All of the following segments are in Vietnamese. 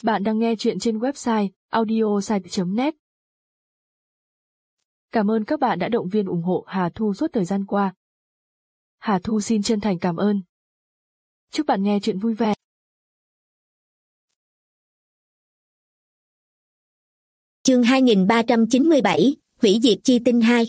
Bạn đang nghe chuyện trên website audiosite.net. Cảm ơn các bạn đã động viên ủng hộ Hà Thu suốt thời gian qua. Hà Thu xin chân thành cảm ơn. Chúc bạn nghe chuyện vui vẻ. Chương 2397, Hủy diệt chi tinh 2.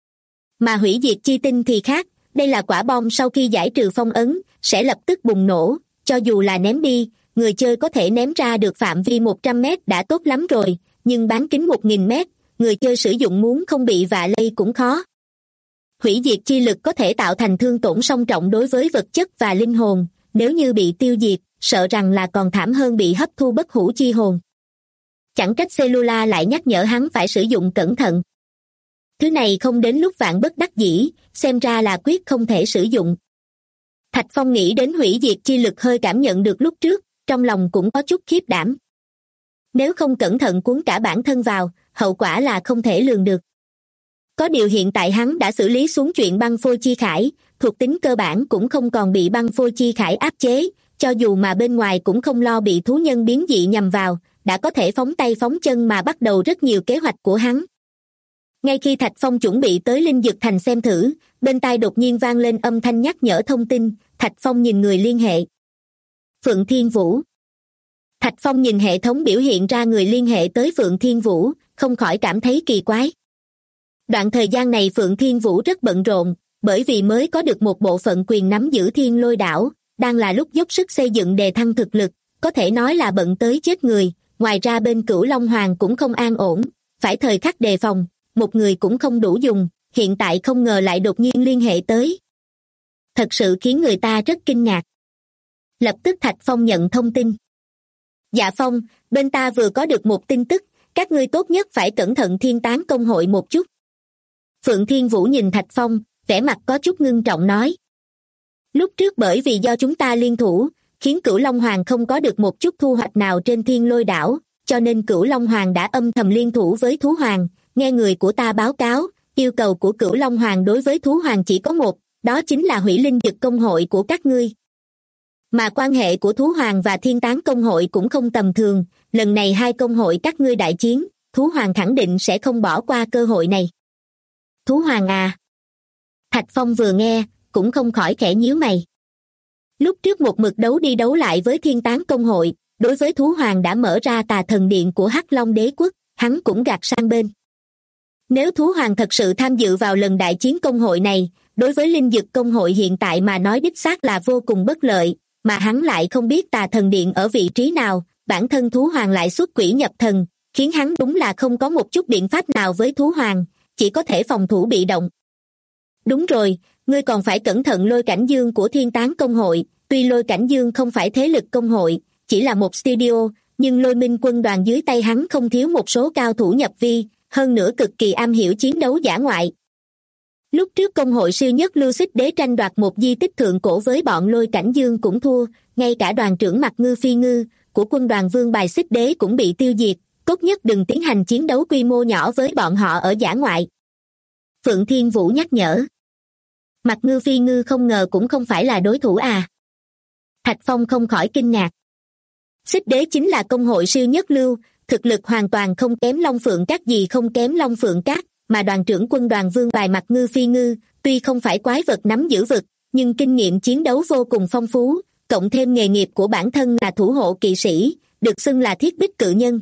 Mà hủy diệt chi tinh thì khác, đây là quả bom sau khi giải trừ phong ấn, sẽ lập tức bùng nổ, cho dù là ném đi, người chơi có thể ném ra được phạm vi 100 mét đã tốt lắm rồi, nhưng bán kính 1000 mét, người chơi sử dụng muốn không bị vạ lây cũng khó. Hủy diệt chi lực có thể tạo thành thương tổn song trọng đối với vật chất và linh hồn, nếu như bị tiêu diệt, sợ rằng là còn thảm hơn bị hấp thu bất hủ chi hồn. Chẳng trách Cellula lại nhắc nhở hắn phải sử dụng cẩn thận. Thứ này không đến lúc vạn bất đắc dĩ, xem ra là quyết không thể sử dụng. Thạch Phong nghĩ đến hủy diệt chi lực hơi cảm nhận được lúc trước, trong lòng cũng có chút khiếp đảm. Nếu không cẩn thận cuốn cả bản thân vào, hậu quả là không thể lường được. Có điều hiện tại hắn đã xử lý xuống chuyện băng phôi chi khải, thuộc tính cơ bản cũng không còn bị băng phôi chi khải áp chế, cho dù mà bên ngoài cũng không lo bị thú nhân biến dị nhằm vào, đã có thể phóng tay phóng chân mà bắt đầu rất nhiều kế hoạch của hắn. Ngay khi Thạch Phong chuẩn bị tới Linh Dực Thành xem thử, bên tai đột nhiên vang lên âm thanh nhắc nhở thông tin. Thạch Phong nhìn người liên hệ. Phượng Thiên Vũ. Thạch Phong nhìn hệ thống biểu hiện ra người liên hệ tới Phượng Thiên Vũ, không khỏi cảm thấy kỳ quái. Đoạn thời gian này Phượng Thiên Vũ rất bận rộn, bởi vì mới có được một bộ phận quyền nắm giữ Thiên Lôi Đảo, đang là lúc dốc sức xây dựng đề thăng thực lực, có thể nói là bận tới chết người. Ngoài ra bên Cửu Long Hoàng cũng không an ổn, phải thời khắc đề phòng, một người cũng không đủ dùng, hiện tại không ngờ lại đột nhiên liên hệ tới. Thật sự khiến người ta rất kinh ngạc. Lập tức Thạch Phong nhận thông tin. Dạ Phong, bên ta vừa có được một tin tức, các ngươi tốt nhất phải cẩn thận Thiên Tán Công hội một chút. Phượng Thiên Vũ nhìn Thạch Phong, vẻ mặt có chút ngưng trọng nói. Lúc trước bởi vì do chúng ta liên thủ, khiến Cửu Long Hoàng không có được một chút thu hoạch nào trên Thiên Lôi Đảo, cho nên Cửu Long Hoàng đã âm thầm liên thủ với Thú Hoàng, nghe người của ta báo cáo, yêu cầu của Cửu Long Hoàng đối với Thú Hoàng chỉ có một, đó chính là hủy linh dực công hội của các ngươi. Mà quan hệ của Thú Hoàng và Thiên Tán Công hội cũng không tầm thường, lần này hai công hội các ngươi đại chiến, Thú Hoàng khẳng định sẽ không bỏ qua cơ hội này. Thú Hoàng à? Thạch Phong vừa nghe, cũng không khỏi khẽ nhíu mày. Lúc trước một mực đấu đi đấu lại với Thiên Tán Công hội, đối với Thú Hoàng đã mở ra Tà Thần Điện của Hắc Long Đế Quốc, hắn cũng gạt sang bên. Nếu Thú Hoàng thật sự tham dự vào lần đại chiến công hội này, đối với Linh Dực Công hội hiện tại mà nói đích xác là vô cùng bất lợi, mà hắn lại không biết Tà Thần Điện ở vị trí nào, bản thân Thú Hoàng lại xuất quỷ nhập thần, khiến hắn đúng là không có một chút biện pháp nào với Thú Hoàng, chỉ có thể phòng thủ bị động. Đúng rồi, ngươi còn phải cẩn thận Lôi Cảnh Dương của Thiên Tán Công hội, tuy Lôi Cảnh Dương không phải thế lực công hội, chỉ là một studio, nhưng Lôi Minh quân đoàn dưới tay hắn không thiếu một số cao thủ nhập vi, hơn nữa cực kỳ am hiểu chiến đấu dã ngoại. Lúc trước công hội siêu nhất Lưu Xích Đế tranh đoạt một di tích thượng cổ với bọn Lôi Cảnh Dương cũng thua, ngay cả đoàn trưởng Mặc Ngư Phi Ngư của quân đoàn Vương Bài Xích Đế cũng bị tiêu diệt, tốt nhất đừng tiến hành chiến đấu quy mô nhỏ với bọn họ ở dã ngoại. Phượng Thiên Vũ nhắc nhở. Mặc Ngư Phi Ngư không ngờ cũng không phải là đối thủ à? Thạch Phong không khỏi kinh ngạc. Xích Đế chính là công hội siêu nhất lưu, thực lực hoàn toàn không kém Long Phượng Các gì không kém Long Phượng Các, mà đoàn trưởng quân đoàn Vương Bài Mặc Ngư Phi Ngư, tuy không phải quái vật nắm giữ vực, nhưng kinh nghiệm chiến đấu vô cùng phong phú, cộng thêm nghề nghiệp của bản thân là thủ hộ kỵ sĩ, được xưng là thiết bích cự nhân.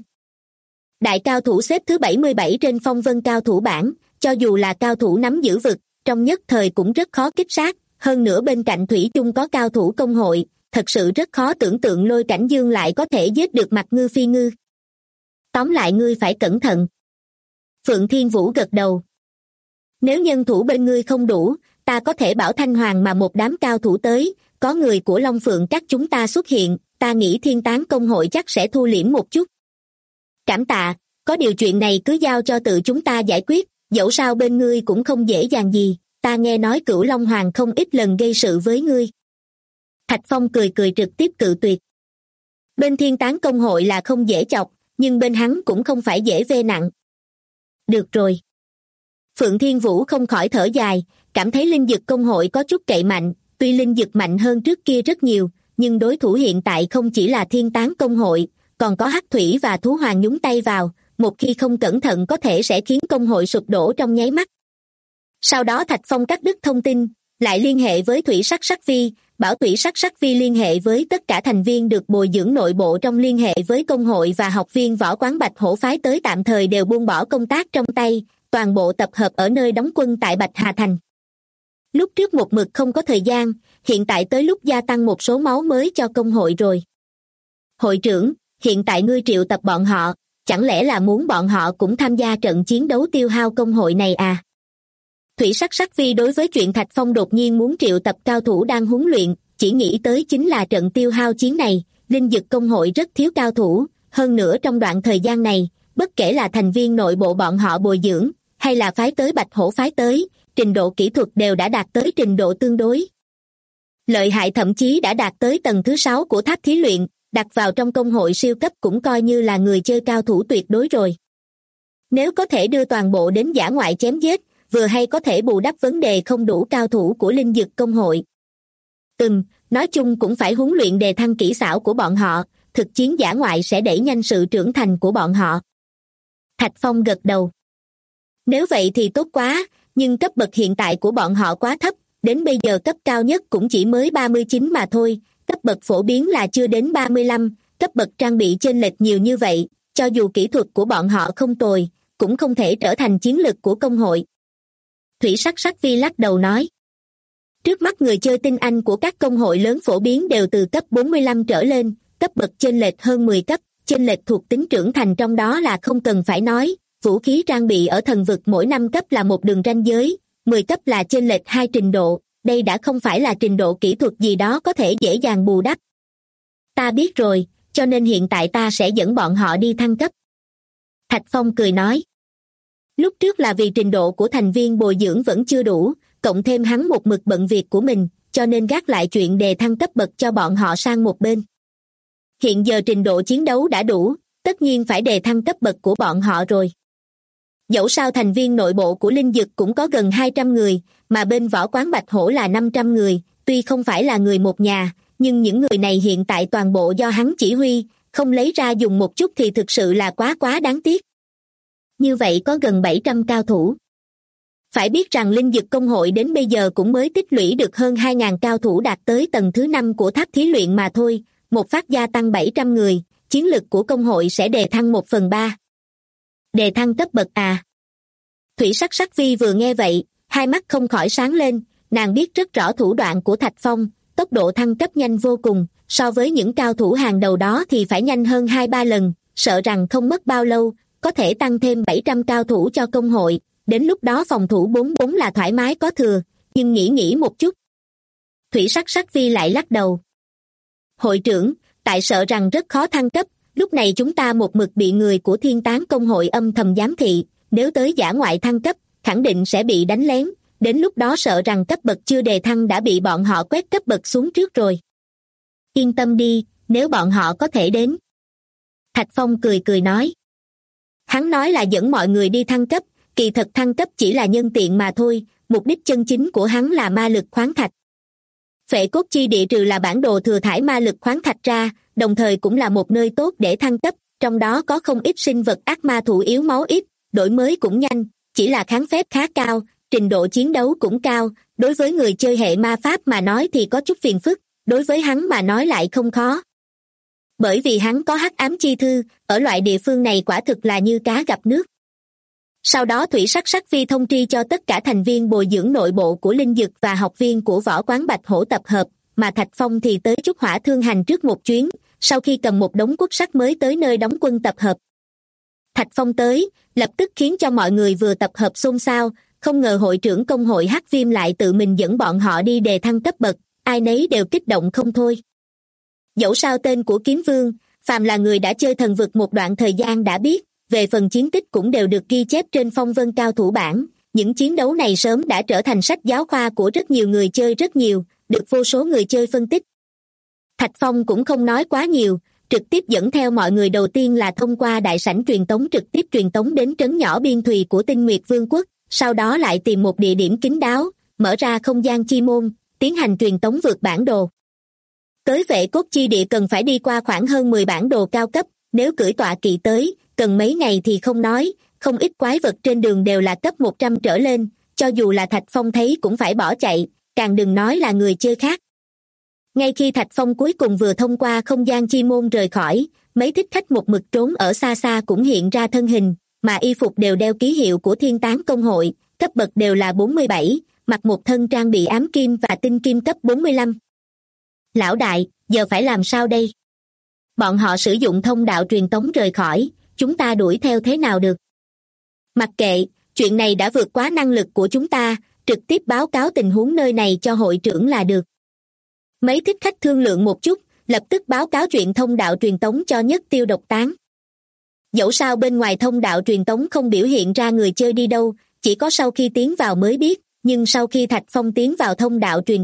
Đại cao thủ xếp thứ 77 trên phong vân cao thủ bảng, cho dù là cao thủ nắm giữ vực, trong nhất thời cũng rất khó kích sát, hơn nữa bên cạnh thủy chung có cao thủ công hội, thật sự rất khó tưởng tượng Lôi Cảnh Dương lại có thể giết được Mặc Ngư Phi Ngư. Tóm lại ngươi phải cẩn thận. Phượng Thiên Vũ gật đầu. Nếu nhân thủ bên ngươi không đủ, ta có thể bảo Thanh Hoàng mà một đám cao thủ tới, có người của Long Phượng các chúng ta xuất hiện, ta nghĩ Thiên Tán Công hội chắc sẽ thu liễm một chút. Cảm tạ, có điều chuyện này cứ giao cho tự chúng ta giải quyết, dẫu sao bên ngươi cũng không dễ dàng gì, ta nghe nói Cửu Long Hoàng không ít lần gây sự với ngươi. Thạch Phong cười cười trực tiếp cự tuyệt. Bên Thiên Tán Công hội là không dễ chọc, nhưng bên hắn cũng không phải dễ vê nặng. Được rồi. Phượng Thiên Vũ không khỏi thở dài, cảm thấy Linh Dực Công hội có chút cậy mạnh, tuy Linh Dực mạnh hơn trước kia rất nhiều, nhưng đối thủ hiện tại không chỉ là Thiên Tán Công hội, còn có hắc thủy và thú hoàng nhúng tay vào, một khi không cẩn thận có thể sẽ khiến công hội sụp đổ trong nháy mắt. Sau đó Thạch Phong cắt đứt thông tin, lại liên hệ với Thủy Sắc Sắc Vi, bảo Thủy Sắc Sắc Vi liên hệ với tất cả thành viên được bồi dưỡng nội bộ trong liên hệ với công hội, và học viên võ quán Bạch Hổ phái tới tạm thời đều buông bỏ công tác trong tay, toàn bộ tập hợp ở nơi đóng quân tại Bạch Hà Thành. Lúc trước một mực không có thời gian, hiện tại tới lúc gia tăng một số máu mới cho công hội rồi. Hội trưởng, hiện tại ngươi triệu tập bọn họ, chẳng lẽ là muốn bọn họ cũng tham gia trận chiến đấu tiêu hao công hội này à? Thủy Sắc Sắc Vi đối với chuyện Thạch Phong đột nhiên muốn triệu tập cao thủ đang huấn luyện, chỉ nghĩ tới chính là trận tiêu hao chiến này. Linh Dực công hội rất thiếu cao thủ, hơn nữa trong đoạn thời gian này, bất kể là thành viên nội bộ bọn họ bồi dưỡng, hay là phái tới Bạch Hổ phái tới, trình độ kỹ thuật đều đã đạt tới trình độ tương đối lợi hại, thậm chí đã đạt tới tầng thứ 6 của tháp thí luyện, đặt vào trong công hội siêu cấp cũng coi như là người chơi cao thủ tuyệt đối rồi. Nếu có thể đưa toàn bộ đến dã ngoại chém giết, vừa hay có thể bù đắp vấn đề không đủ cao thủ của Linh Dực công hội. Nói chung cũng phải huấn luyện đề thăng kỹ xảo của bọn họ, thực chiến dã ngoại sẽ đẩy nhanh sự trưởng thành của bọn họ. Thạch Phong gật đầu. Nếu vậy thì tốt quá, nhưng cấp bậc hiện tại của bọn họ quá thấp, đến bây giờ cấp cao nhất cũng chỉ mới 39 mà thôi, cấp bậc phổ biến là chưa đến 35, cấp bậc trang bị chênh lệch nhiều như vậy, cho dù kỹ thuật của bọn họ không tồi, cũng không thể trở thành chiến lực của công hội. Thủy Sắc Sắc Vi lắc đầu nói. Trước mắt người chơi tinh anh của các công hội lớn phổ biến đều từ cấp 45 trở lên, cấp bậc chênh lệch hơn 10 cấp, chênh lệch thuộc tính trưởng thành trong đó là không cần phải nói, vũ khí trang bị ở thần vực mỗi 5 cấp là một đường ranh giới, 10 cấp là chênh lệch 2 trình độ, đây đã không phải là trình độ kỹ thuật gì đó có thể dễ dàng bù đắp. Ta biết rồi, cho nên hiện tại ta sẽ dẫn bọn họ đi thăng cấp. Thạch Phong cười nói. Lúc trước là vì trình độ của thành viên bồi dưỡng vẫn chưa đủ, cộng thêm hắn một mực bận việc của mình, cho nên gác lại chuyện đề thăng cấp bậc cho bọn họ sang một bên. Hiện giờ trình độ chiến đấu đã đủ, tất nhiên phải đề thăng cấp bậc của bọn họ rồi. Dẫu sao thành viên nội bộ của Linh Dực cũng có gần 200 người, mà bên võ quán Bạch Hổ là 500 người, tuy không phải là người một nhà, nhưng những người này hiện tại toàn bộ do hắn chỉ huy, không lấy ra dùng một chút thì thực sự là quá đáng tiếc. Như vậy có gần 700 cao thủ. Phải biết rằng Linh Dực công hội đến bây giờ cũng mới tích lũy được hơn 2.000 cao thủ đạt tới tầng thứ 5 của tháp thí luyện mà thôi, một phát gia tăng 700 người, chiến lực của công hội sẽ đề thăng 1/3. Đề thăng cấp bậc à? Thủy Sắc Sắc Vi vừa nghe vậy, hai mắt không khỏi sáng lên, nàng biết rất rõ thủ đoạn của Thạch Phong, tốc độ thăng cấp nhanh vô cùng, so với những cao thủ hàng đầu đó thì phải nhanh hơn 2-3 lần, sợ rằng không mất bao lâu, có thể tăng thêm 700 cao thủ cho công hội, đến lúc đó phòng thủ 44 là thoải mái có thừa, nhưng nghĩ một chút. Thủy Sắc Sắc Vi lại lắc đầu. Hội trưởng, tại sợ rằng rất khó thăng cấp, lúc này chúng ta một mực bị người của Thiên Tán công hội âm thầm giám thị, nếu tới dã ngoại thăng cấp, khẳng định sẽ bị đánh lén, đến lúc đó sợ rằng cấp bậc chưa đề thăng đã bị bọn họ quét cấp bậc xuống trước rồi. Yên tâm đi, nếu bọn họ có thể đến. Thạch Phong cười nói. Hắn nói là dẫn mọi người đi thăng cấp, kỳ thật thăng cấp chỉ là nhân tiện mà thôi, mục đích chân chính của hắn là ma lực khoáng thạch. Phệ cốt chi địa trừ là bản đồ thừa thải ma lực khoáng thạch ra, đồng thời cũng là một nơi tốt để thăng cấp, trong đó có không ít sinh vật ác ma thủ yếu máu ít, đổi mới cũng nhanh, chỉ là kháng phép khá cao, trình độ chiến đấu cũng cao, đối với người chơi hệ ma pháp mà nói thì có chút phiền phức, đối với hắn mà nói lại không khó. Bởi vì hắn có hắc ám chi thư, ở loại địa phương này quả thực là như cá gặp nước. Sau đó Thủy Sắc Sắc Vi thông tri cho tất cả thành viên bồi dưỡng nội bộ của Linh Dực và học viên của võ quán Bạch Hổ tập hợp, mà Thạch Phong thì tới Trúc Hỏa Thương Hành trước một chuyến, sau khi cầm một đống quốc sắt mới tới nơi đóng quân tập hợp. Thạch Phong tới, lập tức khiến cho mọi người vừa tập hợp xôn xao, không ngờ hội trưởng công hội Hắc Viêm lại tự mình dẫn bọn họ đi đề thăng cấp bậc, ai nấy đều kích động không thôi. Dẫu sao tên của Kiếm Vương, phàm là người đã chơi thần vực một đoạn thời gian đã biết, về phần chiến tích cũng đều được ghi chép trên phong vân cao thủ bảng, những chiến đấu này sớm đã trở thành sách giáo khoa của rất nhiều người chơi rất nhiều, được vô số người chơi phân tích. Thạch Phong cũng không nói quá nhiều, trực tiếp dẫn theo mọi người đầu tiên là thông qua đại sảnh truyền tống trực tiếp truyền tống đến trấn nhỏ biên thùy của Tinh Nguyệt Vương quốc, sau đó lại tìm một địa điểm kín đáo, mở ra không gian chi môn, tiến hành truyền tống vượt bản đồ. Tới Vệ Cốt chi địa cần phải đi qua khoảng hơn 10 bản đồ cao cấp, nếu cưỡi tọa kỵ tới, cần mấy ngày thì không nói, không ít quái vật trên đường đều là cấp 100 trở lên, cho dù là Thạch Phong thấy cũng phải bỏ chạy, càng đừng nói là người chơi khác. Ngay khi Thạch Phong cuối cùng vừa thông qua không gian chi môn rời khỏi, mấy thích khách một mực trốn ở xa xa cũng hiện ra thân hình, mà y phục đều đeo ký hiệu của Thiên Tán Công hội, cấp bậc đều là 47, mặc một thân trang bị ám kim và tinh kim cấp 45. Lão đại, giờ phải làm sao đây? Bọn họ sử dụng thông đạo truyền tống rời khỏi, chúng ta đuổi theo thế nào được? Mặc kệ, chuyện này đã vượt quá năng lực của chúng ta, trực tiếp báo cáo tình huống nơi này cho hội trưởng là được. Mấy thích khách thương lượng một chút, lập tức báo cáo chuyện thông đạo truyền tống cho Nhất Tiêu Độc Tán. Dẫu sao bên ngoài thông đạo truyền tống không biểu hiện ra người chơi đi đâu, chỉ có sau khi tiến vào mới biết, nhưng sau khi Thạch Phong tiến vào thông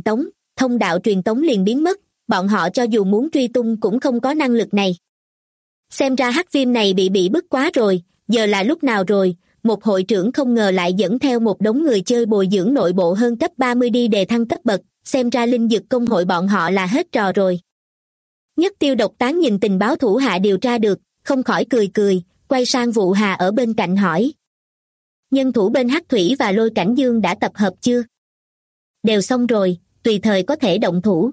đạo truyền tống liền biến mất, bọn họ cho dù muốn truy tung cũng không có năng lực này. Xem ra hắc viêm này bị bức quá rồi, giờ là lúc nào rồi? Một hội trưởng không ngờ lại dẫn theo một đống người chơi bồi dưỡng nội bộ hơn cấp 30 đi đề thăng cấp bậc, xem ra linh dực công hội bọn họ là hết trò rồi. Nhất Tiêu Độc Tán nhìn tình báo thủ hạ điều tra được, không khỏi cười, quay sang Vụ Hà ở bên cạnh hỏi. Nhân thủ bên Hắc Thủy và Lôi Cảnh Dương đã tập hợp chưa? Đều xong rồi, tùy thời có thể động thủ.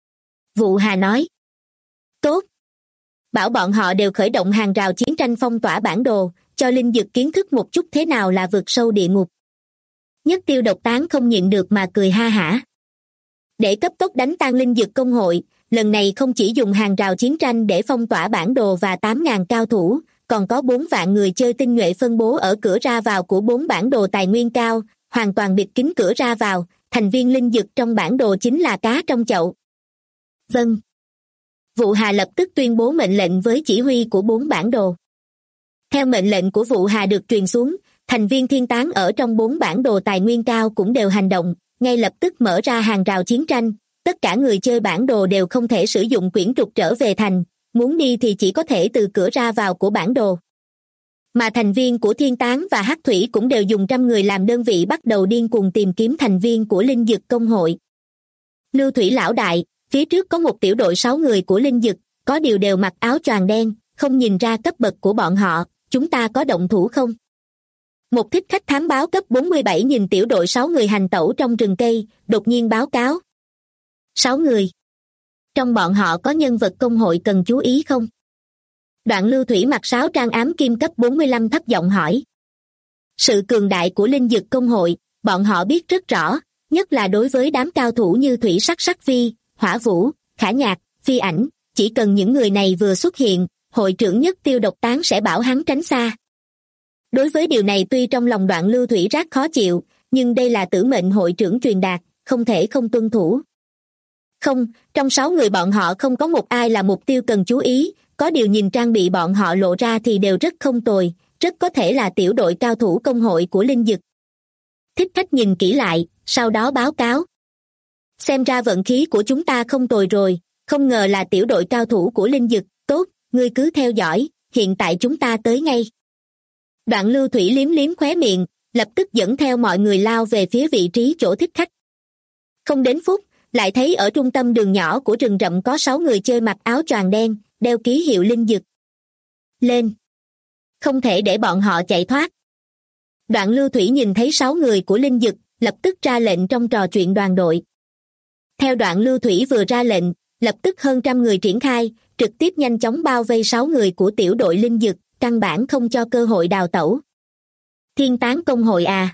Vụ Hà nói. Tốt. Bảo bọn họ đều khởi động hàng rào chiến tranh phong tỏa bản đồ, cho linh dực kiến thức một chút thế nào là vượt sâu địa ngục. Nhất Tiêu Độc Tán không nhịn được mà cười ha hả. Để cấp tốc đánh tan linh dực công hội, lần này không chỉ dùng hàng rào chiến tranh để phong tỏa bản đồ và 8.000 cao thủ, còn có 4 vạn người chơi tinh nhuệ phân bố ở cửa ra vào của 4 bản đồ tài nguyên cao, hoàn toàn bịt kín cửa ra vào, thành viên linh dực trong bản đồ chính là cá trong chậu. Vâng. Vụ Hà lập tức tuyên bố mệnh lệnh với chỉ huy của 4 bản đồ. Theo mệnh lệnh của Vụ Hà được truyền xuống, thành viên thiên tán ở trong 4 bản đồ tài nguyên cao cũng đều hành động, ngay lập tức mở ra hàng rào chiến tranh. Tất cả người chơi bản đồ đều không thể sử dụng quyển trục trở về thành, muốn đi thì chỉ có thể từ cửa ra vào của bản đồ. Mà thành viên của Thiên Tán và Hắc Thủy cũng đều dùng 100 người làm đơn vị bắt đầu điên cuồng tìm kiếm thành viên của Linh Dực Công hội. Lưu Thủy lão đại, phía trước có một tiểu đội 6 người của Linh Dực, có điều đều mặc áo choàng đen, không nhìn ra cấp bậc của bọn họ, chúng ta có động thủ không? Một thích khách thám báo cấp 47 nhìn tiểu đội 6 người hành tẩu trong rừng cây, đột nhiên báo cáo. 6 người. Trong bọn họ có nhân vật công hội cần chú ý không? Đoạn Lưu Thủy mặc sáo trang ám kim cấp 45 thấp giọng hỏi. Sự cường đại của Linh Dực Công hội, bọn họ biết rất rõ, nhất là đối với đám cao thủ như Thủy Sắc Sắc Vi, Hỏa Vũ, Khả Nhạc, Phi Ảnh, chỉ cần những người này vừa xuất hiện, hội trưởng Nhất Tiêu Độc Tán sẽ bảo hắn tránh xa. Đối với điều này tuy trong lòng Đoạn Lưu Thủy rất khó chịu, nhưng đây là tử mệnh hội trưởng truyền đạt, không thể không tuân thủ. Không, trong 6 người bọn họ không có một ai là mục tiêu cần chú ý, có điều nhìn trang bị bọn họ lộ ra thì đều rất không tồi, rất có thể là tiểu đội cao thủ công hội của Linh Dực. Thích khách nhìn kỹ lại, sau đó báo cáo. Xem ra vận khí của chúng ta không tồi rồi, không ngờ là tiểu đội cao thủ của Linh Dực, tốt, ngươi cứ theo dõi, hiện tại chúng ta tới ngay. Đoạn Lưu Thủy liếm liếm khóe miệng, lập tức dẫn theo mọi người lao về phía vị trí chỗ thích khách. Không đến phút, lại thấy ở trung tâm đường nhỏ của rừng rậm có 6 người chơi mặc áo choàng đen, đeo ký hiệu Linh Dực. Lên! Không thể để bọn họ chạy thoát. Đoạn Lưu Thủy nhìn thấy 6 người của Linh Dực, lập tức ra lệnh trong trò chuyện đoàn đội. Theo Đoạn Lưu Thủy vừa ra lệnh, lập tức hơn 100 người triển khai, trực tiếp nhanh chóng bao vây 6 người của tiểu đội Linh Dực, căn bản không cho cơ hội đào tẩu. Thiên Tán Công hội à?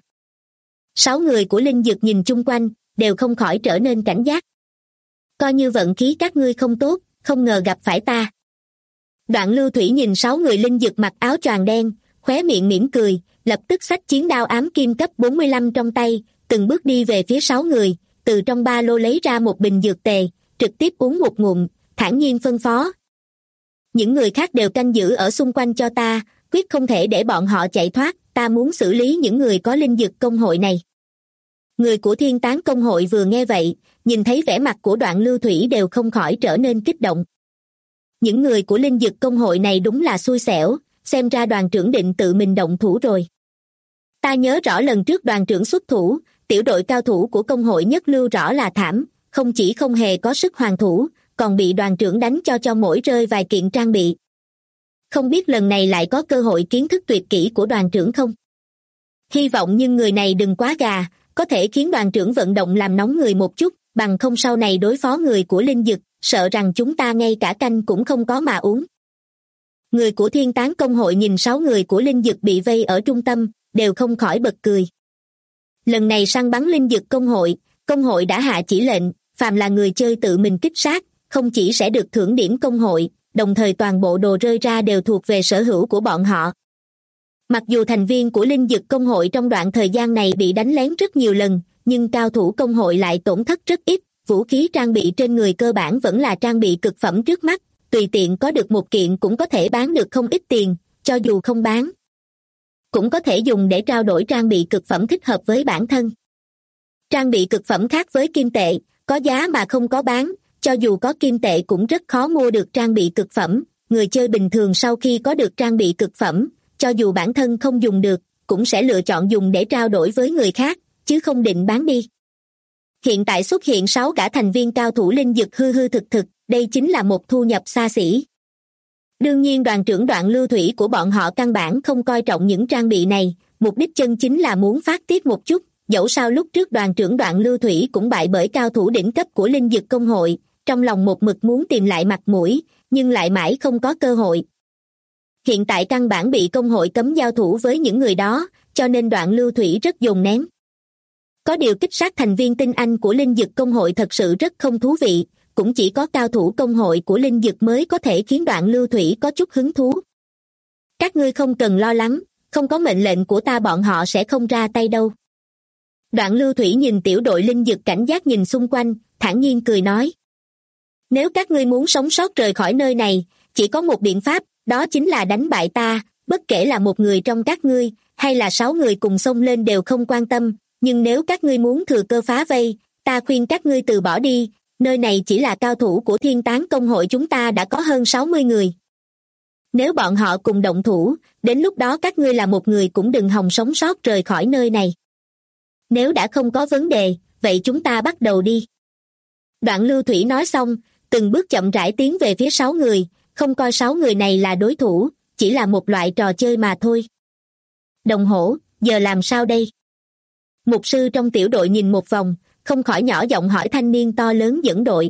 6 người của Linh Dực nhìn chung quanh, đều không khỏi trở nên cảnh giác. Coi như vận khí các ngươi không tốt, không ngờ gặp phải ta. Đoạn Lưu Thủy nhìn 6 người Linh Dực mặc áo choàng đen, khóe miệng mỉm cười, lập tức xách chiến đao ám kim cấp 45 trong tay, từng bước đi về phía 6 người, từ trong ba lô lấy ra một bình dược tề, trực tiếp uống một ngụm, thản nhiên phân phó. Những người khác đều canh giữ ở xung quanh cho ta, quyết không thể để bọn họ chạy thoát, ta muốn xử lý những người có Linh Dực Công hội này. Người của Thiên Tán Công hội vừa nghe vậy, nhìn thấy vẻ mặt của Đoạn Lưu Thủy đều không khỏi trở nên kích động. Những người của Linh Dực Công hội này đúng là xui xẻo, xem ra đoàn trưởng định tự mình động thủ rồi. Ta nhớ rõ lần trước đoàn trưởng xuất thủ, tiểu đội cao thủ của công hội Nhất Lưu rõ là thảm, không chỉ không hề có sức hoàn thủ, còn bị đoàn trưởng đánh cho mỗi rơi vài kiện trang bị. Không biết lần này lại có cơ hội kiến thức tuyệt kỹ của đoàn trưởng không? Hy vọng nhưng người này đừng quá gà, có thể khiến đoàn trưởng vận động làm nóng người một chút, bằng không sau này đối phó người của linh dực, sợ rằng chúng ta ngay cả canh cũng không có mà uống. Người của Thiên Tán Công hội nhìn 6 người của linh dực bị vây ở trung tâm, đều không khỏi bật cười. Lần này săn bắn linh dực công hội đã hạ chỉ lệnh, phàm là người chơi tự mình kích sát, không chỉ sẽ được thưởng điểm công hội, đồng thời toàn bộ đồ rơi ra đều thuộc về sở hữu của bọn họ. Mặc dù thành viên của linh dực công hội trong đoạn thời gian này bị đánh lén rất nhiều lần, nhưng cao thủ công hội lại tổn thất rất ít, vũ khí trang bị trên người cơ bản vẫn là trang bị cực phẩm trước mắt, tùy tiện có được một kiện cũng có thể bán được không ít tiền, cho dù không bán cũng có thể dùng để trao đổi trang bị cực phẩm thích hợp với bản thân. Trang bị cực phẩm khác với kim tệ, có giá mà không có bán, cho dù có kim tệ cũng rất khó mua được trang bị cực phẩm. Người chơi bình thường sau khi có được trang bị cực phẩm, cho dù bản thân không dùng được, cũng sẽ lựa chọn dùng để trao đổi với người khác, chứ không định bán đi. Hiện tại xuất hiện 6 gã thành viên cao thủ linh dực hư hư thực thực, đây chính là một thu nhập xa xỉ. Đương nhiên đoàn trưởng Đoạn Lưu Thủy của bọn họ căn bản không coi trọng những trang bị này, mục đích chân chính là muốn phát tiết một chút, dẫu sao lúc trước đoàn trưởng Đoạn Lưu Thủy cũng bại bởi cao thủ đỉnh cấp của linh dực công hội, trong lòng một mực muốn tìm lại mặt mũi, nhưng lại mãi không có cơ hội. Hiện tại căn bản bị công hội cấm giao thủ với những người đó, cho nên Đoạn Lưu Thủy rất dồn nén. Có điều kích sát thành viên tinh anh của linh dực công hội thật sự rất không thú vị, cũng chỉ có cao thủ công hội của linh dực mới có thể khiến Đoạn Lưu Thủy có chút hứng thú. Các ngươi không cần lo lắng, không có mệnh lệnh của ta bọn họ sẽ không ra tay đâu. Đoạn Lưu Thủy nhìn tiểu đội linh dực cảnh giác nhìn xung quanh, thản nhiên cười nói. Nếu các ngươi muốn sống sót rời khỏi nơi này, chỉ có một biện pháp, đó chính là đánh bại ta, bất kể là một người trong các ngươi, hay là 6 người cùng xông lên đều không quan tâm, nhưng nếu các ngươi muốn thừa cơ phá vây, ta khuyên các ngươi từ bỏ đi, nơi này chỉ là cao thủ của Thiên Tán Công hội chúng ta đã có hơn 60 người. Nếu bọn họ cùng động thủ, đến lúc đó các ngươi là một người cũng đừng hòng sống sót rời khỏi nơi này. Nếu đã không có vấn đề, vậy chúng ta bắt đầu đi. Đoạn Lưu Thủy nói xong, từng bước chậm rãi tiến về phía 6 người, không coi 6 người này là đối thủ, chỉ là một loại trò chơi mà thôi. Đồng hổ, giờ làm sao đây? Mục sư trong tiểu đội nhìn một vòng, không khỏi nhỏ giọng hỏi thanh niên to lớn dẫn đội.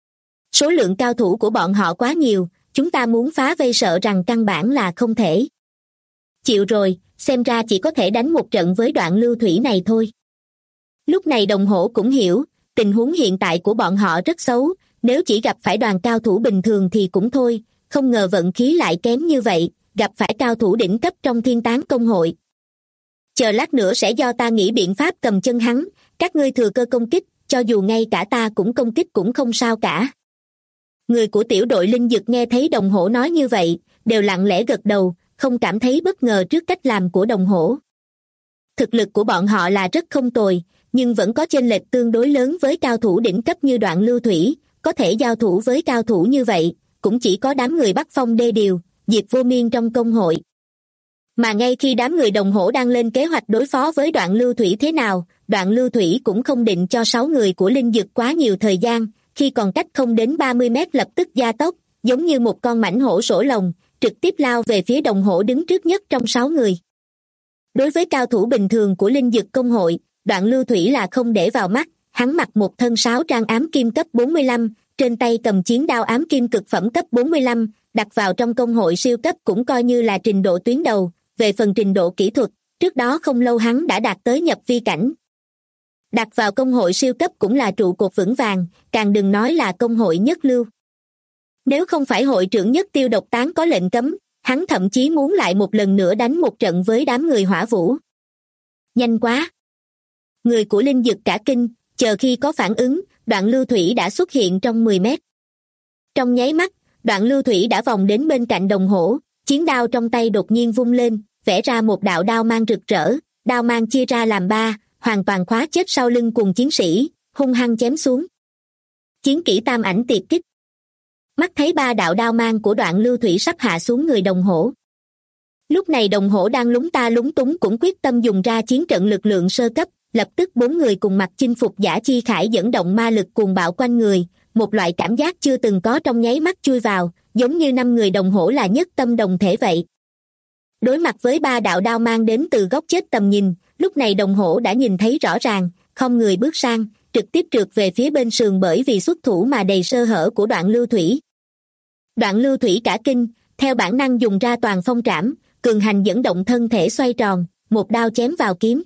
Số lượng cao thủ của bọn họ quá nhiều, chúng ta muốn phá vây sợ rằng căn bản là không thể. Chịu rồi, xem ra chỉ có thể đánh một trận với Đoạn Lưu Thủy này thôi. Lúc này đồng hổ cũng hiểu, tình huống hiện tại của bọn họ rất xấu, nếu chỉ gặp phải đoàn cao thủ bình thường thì cũng thôi, không ngờ vận khí lại kém như vậy, gặp phải cao thủ đỉnh cấp trong Thiên Tán Công hội. Chờ lát nữa sẽ do ta nghĩ biện pháp cầm chân hắn, các ngươi thừa cơ công kích, cho dù ngay cả ta cũng công kích cũng không sao cả. Người của tiểu đội linh dực nghe thấy đồng hổ nói như vậy, đều lặng lẽ gật đầu, không cảm thấy bất ngờ trước cách làm của đồng hổ. Thực lực của bọn họ là rất không tồi, nhưng vẫn có chênh lệch tương đối lớn với cao thủ đỉnh cấp như Đoạn Lưu Thủy, có thể giao thủ với cao thủ như vậy, cũng chỉ có đám người Bắc Phong đê điều, Diệt Vô Miên trong công hội. Mà ngay khi đám người đồng hổ đang lên kế hoạch đối phó với Đoạn Lưu Thủy thế nào, Đoạn Lưu Thủy cũng không định cho 6 người của linh dực quá nhiều thời gian, khi còn cách không đến 30 mét lập tức gia tốc, giống như một con mãnh hổ sổ lồng, trực tiếp lao về phía đồng hổ đứng trước nhất trong 6 người. Đối với cao thủ bình thường của linh dực công hội, Đoạn Lưu Thủy là không để vào mắt, hắn mặc một thân sáo trang ám kim cấp 45, trên tay cầm chiến đao ám kim cực phẩm cấp 45, đặt vào trong công hội siêu cấp cũng coi như là trình độ tuyến đầu. Về phần trình độ kỹ thuật, trước đó không lâu hắn đã đạt tới nhập vi cảnh. Đặt vào công hội siêu cấp cũng là trụ cột vững vàng, càng đừng nói là công hội nhất lưu. Nếu không phải hội trưởng Nhất Tiêu Độc Tán có lệnh cấm, hắn thậm chí muốn lại một lần nữa đánh một trận với đám người Hỏa Vũ. Nhanh quá! Người của linh dực cả kinh, chờ khi có phản ứng, Đoạn Lưu Thủy đã xuất hiện trong 10 mét. Trong nháy mắt, Đoạn Lưu Thủy đã vòng đến bên cạnh đồng hổ, chiến đao trong tay đột nhiên vung lên, vẽ ra một đạo đao mang rực rỡ, đao mang chia ra làm 3, hoàn toàn khóa chết sau lưng cùng chiến sĩ, hung hăng chém xuống. Chiến kỹ tam ảnh tiệt kích. Mắt thấy 3 đạo đao mang của Đoạn Lưu Thủy sắp hạ xuống người đồng hổ. Lúc này đồng hổ đang lúng ta lúng túng cũng quyết tâm dùng ra chiến trận lực lượng sơ cấp, lập tức 4 người cùng mặt chinh phục giả chi khải dẫn động ma lực cuồng bạo quanh người, một loại cảm giác chưa từng có trong nháy mắt chui vào, giống như 5 người đồng hổ là nhất tâm đồng thể vậy. Đối mặt với 3 đạo đao mang đến từ góc chết tầm nhìn, lúc này đồng hổ đã nhìn thấy rõ ràng, không người bước sang, trực tiếp trượt về phía bên sườn bởi vì xuất thủ mà đầy sơ hở của Đoạn Lưu Thủy. Đoạn Lưu Thủy cả kinh, theo bản năng dùng ra toàn phong trảm, cường hành dẫn động thân thể xoay tròn, một đao chém vào kiếm.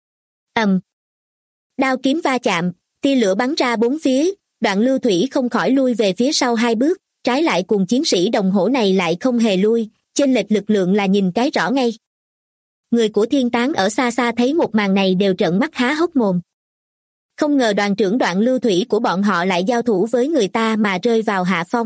Đao kiếm va chạm, tia lửa bắn ra bốn phía, Đoạn Lưu Thủy không khỏi lui về phía sau 2 bước, trái lại cùng chiến sĩ đồng hổ này lại không hề lui, chênh lệch lực lượng là nhìn cái rõ ngay. Người của Thiên Tán ở xa xa thấy một màn này đều trợn mắt há hốc mồm. Không ngờ đoàn trưởng Đoạn Lưu Thủy của bọn họ lại giao thủ với người ta mà rơi vào hạ phong.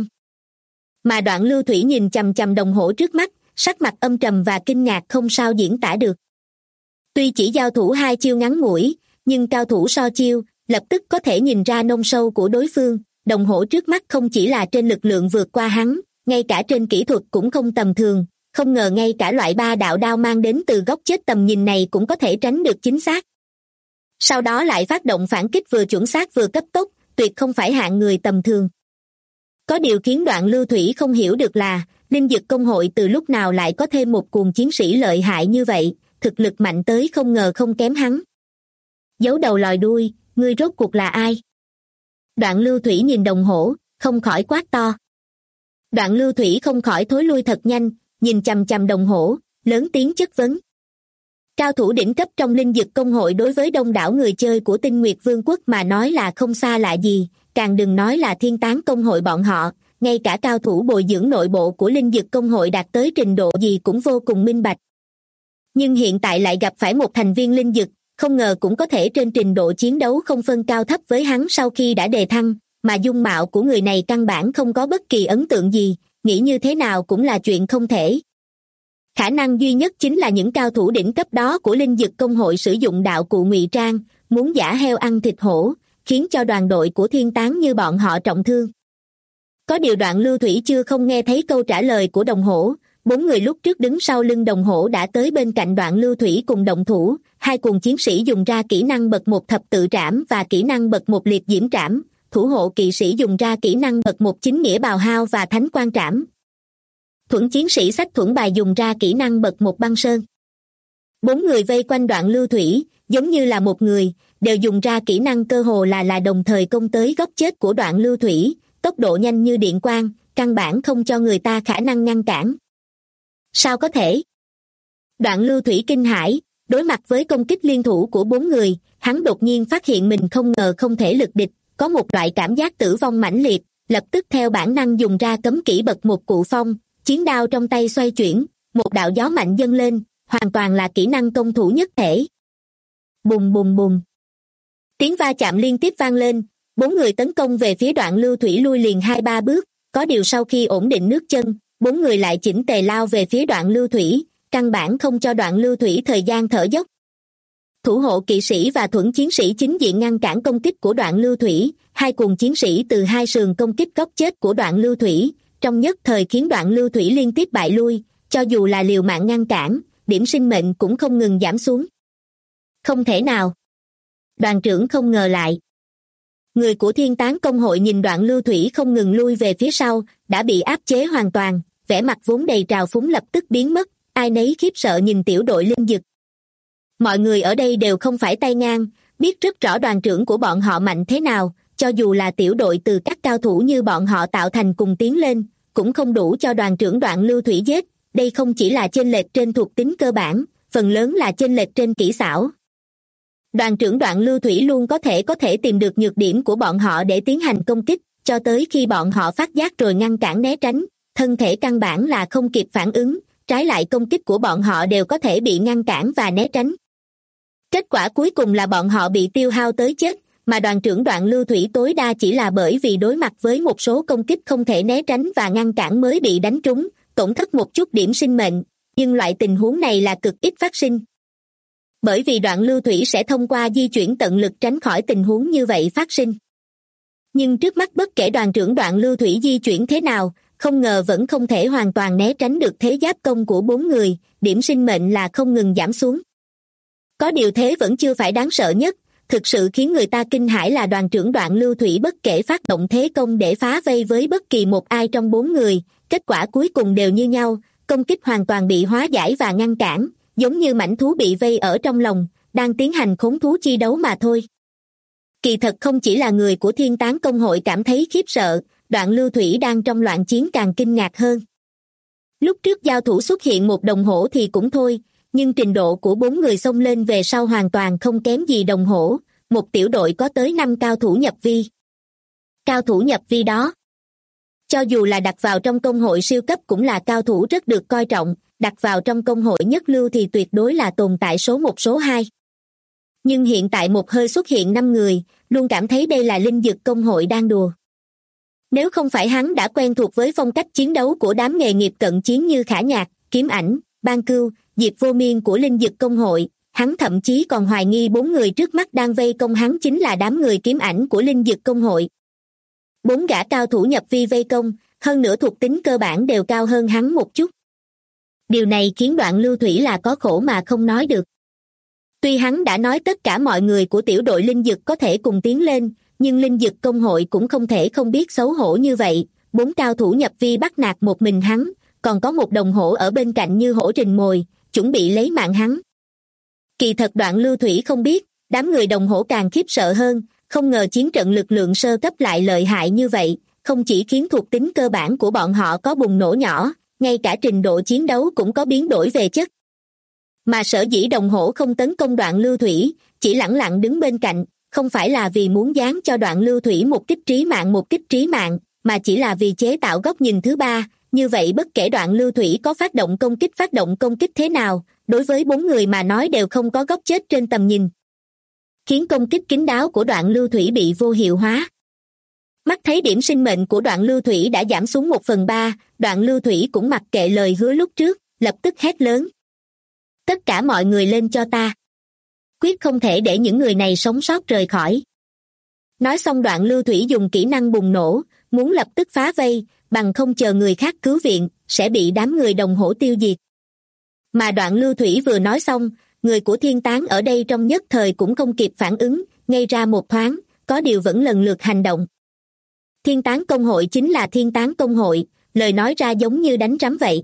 Mà Đoạn Lưu Thủy nhìn chằm chằm đồng hổ trước mắt, sắc mặt âm trầm và kinh ngạc không sao diễn tả được. Tuy chỉ giao thủ 2 chiêu ngắn ngủi, nhưng cao thủ so chiêu, lập tức có thể nhìn ra nông sâu của đối phương. Đồng hổ trước mắt không chỉ là trên lực lượng vượt qua hắn, ngay cả trên kỹ thuật cũng không tầm thường, không ngờ ngay cả loại 3 đạo đao mang đến từ góc chết tầm nhìn này cũng có thể tránh được chính xác. Sau đó lại phát động phản kích vừa chuẩn xác vừa cấp tốc, tuyệt không phải hạng người tầm thường. Có điều khiến Đoạn Lưu Thủy không hiểu được là, Linh Dực Công hội từ lúc nào lại có thêm một cuồng chiến sĩ lợi hại như vậy, thực lực mạnh tới không ngờ không kém hắn. Giấu đầu lòi đuôi, ngươi rốt cuộc là ai? Đoạn Lưu Thủy nhìn đồng hổ, không khỏi quát to. Đoạn Lưu Thủy không khỏi thối lui thật nhanh, nhìn chằm chằm đồng hổ, lớn tiếng chất vấn. Cao thủ đỉnh cấp trong Linh Dực Công hội đối với đông đảo người chơi của Tinh Nguyệt Vương quốc mà nói là không xa lạ gì, càng đừng nói là Thiên Tán Công hội bọn họ, ngay cả cao thủ bồi dưỡng nội bộ của Linh Dực Công hội đạt tới trình độ gì cũng vô cùng minh bạch. Nhưng hiện tại lại gặp phải một thành viên Linh Dực, không ngờ cũng có thể trên trình độ chiến đấu không phân cao thấp với hắn sau khi đã đề thăng, mà dung mạo của người này căn bản không có bất kỳ ấn tượng gì, nghĩ như thế nào cũng là chuyện không thể. Khả năng duy nhất chính là những cao thủ đỉnh cấp đó của Linh Dực Công hội sử dụng đạo cụ ngụy trang, muốn giả heo ăn thịt hổ, khiến cho đoàn đội của Thiên Tán như bọn họ trọng thương. Có điều Đoạn Lưu Thủy chưa không nghe thấy câu trả lời của đồng hổ, 4 người lúc trước đứng sau lưng đồng hổ đã tới bên cạnh Đoạn Lưu Thủy cùng động thủ, 2 cuồng chiến sĩ dùng ra kỹ năng bậc 1 thập tự trảm và kỹ năng bậc 1 liệt diễm trảm, thủ hộ kỵ sĩ dùng ra kỹ năng bậc 1 chính nghĩa bào hao và thánh quan trảm. Thuẫn chiến sĩ sách thuẫn bài dùng ra kỹ năng bậc 1 băng sơn. 4 người vây quanh Đoạn Lưu Thủy, giống như là một người, đều dùng ra kỹ năng cơ hồ là đồng thời công tới góc chết của Đoạn Lưu Thủy, tốc độ nhanh như điện quang, căn bản không cho người ta khả năng ngăn cản. Sao có thể? Đoạn Lưu Thủy kinh hãi, đối mặt với công kích liên thủ của 4 người, hắn đột nhiên phát hiện mình không ngờ không thể lực địch, có một loại cảm giác tử vong mãnh liệt, lập tức theo bản năng dùng ra cấm kỹ bậc 1 cụ phong, chiến đao trong tay xoay chuyển, một đạo gió mạnh dâng lên, hoàn toàn là kỹ năng công thủ nhất thể. Bùng bùng bùng. Tiếng va chạm liên tiếp vang lên, 4 người tấn công về phía Đoạn Lưu Thủy lui liền 2-3 bước, có điều sau khi ổn định nước chân, 4 người lại chỉnh tề lao về phía Đoạn Lưu Thủy, căn bản không cho Đoạn Lưu Thủy thời gian thở dốc. Thủ hộ kỵ sĩ và thuẫn chiến sĩ chính diện ngăn cản công kích của Đoạn Lưu Thủy, 2 cuồng chiến sĩ từ 2 sườn công kích góc chết của Đoạn Lưu Thủy, trong nhất thời khiến Đoạn Lưu Thủy liên tiếp bại lui, cho dù là liều mạng ngăn cản, điểm sinh mệnh cũng không ngừng giảm xuống. Không thể nào. Đoàn trưởng không ngờ lại. Người của Thiên Tán Công hội nhìn Đoạn Lưu Thủy không ngừng lui về phía sau, đã bị áp chế hoàn toàn, vẻ mặt vốn đầy trào phúng lập tức biến mất, ai nấy khiếp sợ nhìn tiểu đội Linh Dực. Mọi người ở đây đều không phải tay ngang, biết rất rõ đoàn trưởng của bọn họ mạnh thế nào, cho dù là tiểu đội từ các cao thủ như bọn họ tạo thành cùng tiến lên, cũng không đủ cho đoàn trưởng Đoạn Lưu Thủy giết, đây không chỉ là chênh lệch trên thuộc tính cơ bản, phần lớn là chênh lệch trên kỹ xảo. Đoàn trưởng Đoạn Lưu Thủy luôn có thể tìm được nhược điểm của bọn họ để tiến hành công kích, cho tới khi bọn họ phát giác rồi ngăn cản né tránh, thân thể căn bản là không kịp phản ứng, trái lại công kích của bọn họ đều có thể bị ngăn cản và né tránh. Kết quả cuối cùng là bọn họ bị tiêu hao tới chết, mà đoàn trưởng Đoạn Lưu Thủy tối đa chỉ là bởi vì đối mặt với một số công kích không thể né tránh và ngăn cản mới bị đánh trúng, tổn thất một chút điểm sinh mệnh, nhưng loại tình huống này là cực ít phát sinh. Bởi vì Đoạn Lưu Thủy sẽ thông qua di chuyển tận lực tránh khỏi tình huống như vậy phát sinh. Nhưng trước mắt bất kể đoàn trưởng Đoạn Lưu Thủy di chuyển thế nào, không ngờ vẫn không thể hoàn toàn né tránh được thế giáp công của 4 người, điểm sinh mệnh là không ngừng giảm xuống. Có điều thế vẫn chưa phải đáng sợ nhất, thực sự khiến người ta kinh hãi là đoàn trưởng Đoạn Lưu Thủy bất kể phát động thế công để phá vây với bất kỳ một ai trong 4 người, kết quả cuối cùng đều như nhau, công kích hoàn toàn bị hóa giải và ngăn cản, giống như mãnh thú bị vây ở trong lồng, đang tiến hành khống thú chi đấu mà thôi. Kỳ thật không chỉ là người của Thiên Tán Công hội cảm thấy khiếp sợ, Đoạn Lưu Thủy đang trong loạn chiến càng kinh ngạc hơn. Lúc trước giao thủ xuất hiện một đồng hổ thì cũng thôi, nhưng trình độ của 4 người xông lên về sau hoàn toàn không kém gì đồng hổ, một tiểu đội có tới 5 cao thủ nhập vi. Cao thủ nhập vi đó, cho dù là đặt vào trong công hội siêu cấp cũng là cao thủ rất được coi trọng, đặt vào trong công hội nhất lưu thì tuyệt đối là tồn tại số 1 số 2. Nhưng hiện tại một hơi xuất hiện 5 người, luôn cảm thấy đây là linh dực công hội đang đùa. Nếu không phải hắn đã quen thuộc với phong cách chiến đấu của đám nghề nghiệp cận chiến như Khả Nhạc, Kiếm Ảnh, Ban Cưu, Diệp Vô Miên của linh dực công hội, hắn thậm chí còn hoài nghi 4 người trước mắt đang vây công hắn chính là đám người kiếm ảnh của linh dực công hội. 4 gã cao thủ nhập vi vây công, hơn nữa thuộc tính cơ bản đều cao hơn hắn một chút. Điều này khiến Đoạn Lưu Thủy là có khổ mà không nói được. Tuy hắn đã nói tất cả mọi người của tiểu đội linh dực có thể cùng tiến lên, nhưng linh dực công hội cũng không thể không biết xấu hổ như vậy. 4 cao thủ nhập vi bắt nạt một mình hắn, còn có một đồng hổ ở bên cạnh như hổ rình mồi, chuẩn bị lấy mạng hắn. Kỳ thật Đoạn Lưu Thủy không biết, đám người đồng hổ càng khiếp sợ hơn, không ngờ chiến trận lực lượng sơ cấp lại lợi hại như vậy, không chỉ khiến thuộc tính cơ bản của bọn họ có bùng nổ nhỏ, ngay cả trình độ chiến đấu cũng có biến đổi về chất. Mà sở dĩ đồng hổ không tấn công Đoạn Lưu Thủy, chỉ lẳng lặng đứng bên cạnh, không phải là vì muốn giáng cho Đoạn Lưu Thủy một kích trí mạng, mà chỉ là vì chế tạo góc nhìn thứ ba, như vậy bất kể Đoạn Lưu Thủy có phát động công kích thế nào, đối với 4 người mà nói đều không có góc chết trên tầm nhìn. Khiến công kích kín đáo của Đoạn Lưu Thủy bị vô hiệu hóa. Mắt thấy điểm sinh mệnh của Đoạn Lưu Thủy đã giảm xuống 1/3, Đoạn Lưu Thủy cũng mặc kệ lời hứa lúc trước, lập tức hét lớn. Tất cả mọi người lên cho ta. Quyết không thể để những người này sống sót rời khỏi. Nói xong Đoạn Lưu Thủy dùng kỹ năng bùng nổ, muốn lập tức phá vây, bằng không chờ người khác cứu viện, sẽ bị đám người đồng hổ tiêu diệt. Mà Đoạn Lưu Thủy vừa nói xong, người của Thiên Tán ở đây trong nhất thời cũng không kịp phản ứng, ngây ra một thoáng, có điều vẫn lần lượt hành động. Thiên Tán Công hội chính là Thiên Tán Công hội, lời nói ra giống như đánh rắm vậy.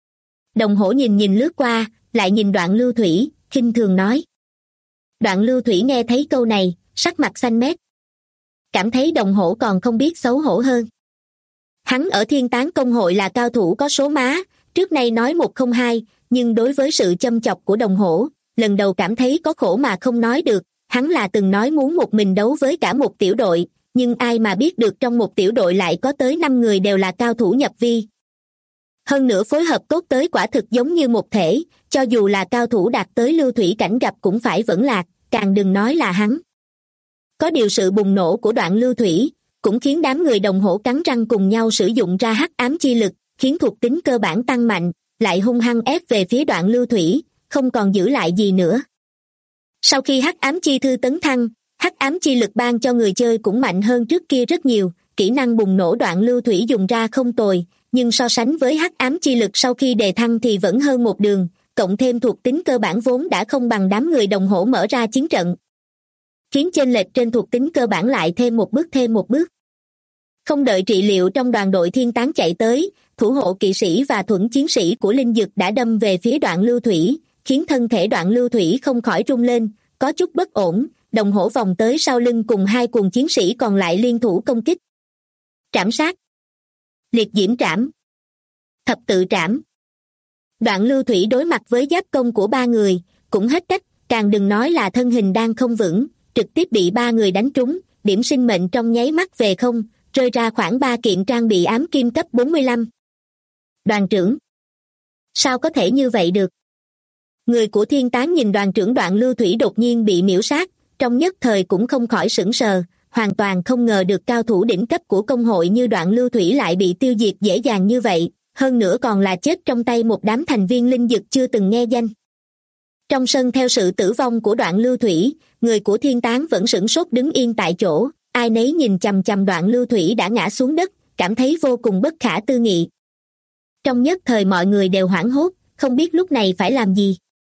Đồng hổ nhìn lướt qua, lại nhìn Đoạn Lưu Thủy, khinh thường nói. Đoạn Lưu Thủy nghe thấy câu này, sắc mặt xanh mét. Cảm thấy đồng hổ còn không biết xấu hổ hơn. Hắn ở Thiên Tán Công hội là cao thủ có số má, trước nay nói 102, nhưng đối với sự châm chọc của đồng hổ, lần đầu cảm thấy có khổ mà không nói được. Hắn là từng nói muốn một mình đấu với cả một tiểu đội, nhưng ai mà biết được trong một tiểu đội lại có tới 5 người đều là cao thủ nhập vi. Hơn nữa phối hợp tốt tới quả thực giống như một thể, cho dù là cao thủ đạt tới lưu thủy cảnh gặp cũng phải vẫn lạc, càng đừng nói là hắn. Có điều sự bùng nổ của Đoạn Lưu Thủy cũng khiến đám người đồng hổ cắn răng cùng nhau sử dụng ra hắc ám chi lực, khiến thuộc tính cơ bản tăng mạnh, lại hung hăng ép về phía Đoạn Lưu Thủy, không còn giữ lại gì nữa. Sau khi hắc ám chi thư tấn thăng, hắc ám chi lực ban cho người chơi cũng mạnh hơn trước kia rất nhiều, kỹ năng bùng nổ Đoạn Lưu Thủy dùng ra không tồi, nhưng so sánh với hắc ám chi lực sau khi đề thăng thì vẫn hơn một đường, cộng thêm thuộc tính cơ bản vốn đã không bằng đám người đồng hổ mở ra chiến trận, khiến chênh lệch trên thuộc tính cơ bản lại thêm một bước. Không đợi trị liệu trong đoàn đội Thiên Tán chạy tới, thủ hộ kỵ sĩ và thuẫn chiến sĩ của linh dực đã đâm về phía Đoạn Lưu Thủy, khiến thân thể Đoạn Lưu Thủy không khỏi rung lên, có chút bất ổn. Đồng hổ vòng tới sau lưng cùng hai cuồng chiến sĩ còn lại liên thủ công kích. Trảm sát, liệt diễm trảm, thập tự trảm. Đoạn Lưu Thủy đối mặt với giáp công của 3 người, cũng hết cách, càng đừng nói là thân hình đang không vững, trực tiếp bị 3 người đánh trúng, điểm sinh mệnh trong nháy mắt về không, rơi ra khoảng 3 kiện trang bị ám kim cấp 45. Đoàn trưởng, sao có thể như vậy được? Người của Thiên Tán nhìn đoàn trưởng Đoạn Lưu Thủy đột nhiên bị miễu sát, trong nhất thời cũng không khỏi sửng sờ, hoàn toàn không ngờ được cao thủ đỉnh cấp của công hội như Đoạn Lưu Thủy lại bị tiêu diệt dễ dàng như vậy, hơn nữa còn là chết trong tay một đám thành viên linh dực chưa từng nghe danh. Trong sân theo sự tử vong của Đoạn Lưu Thủy, người của Thiên Tán vẫn sửng sốt đứng yên tại chỗ, ai nấy nhìn chằm chằm Đoạn Lưu Thủy đã ngã xuống đất, cảm thấy vô cùng bất khả tư nghị. Trong nhất thời mọi người đều hoảng hốt, không biết lúc này phải làm gì.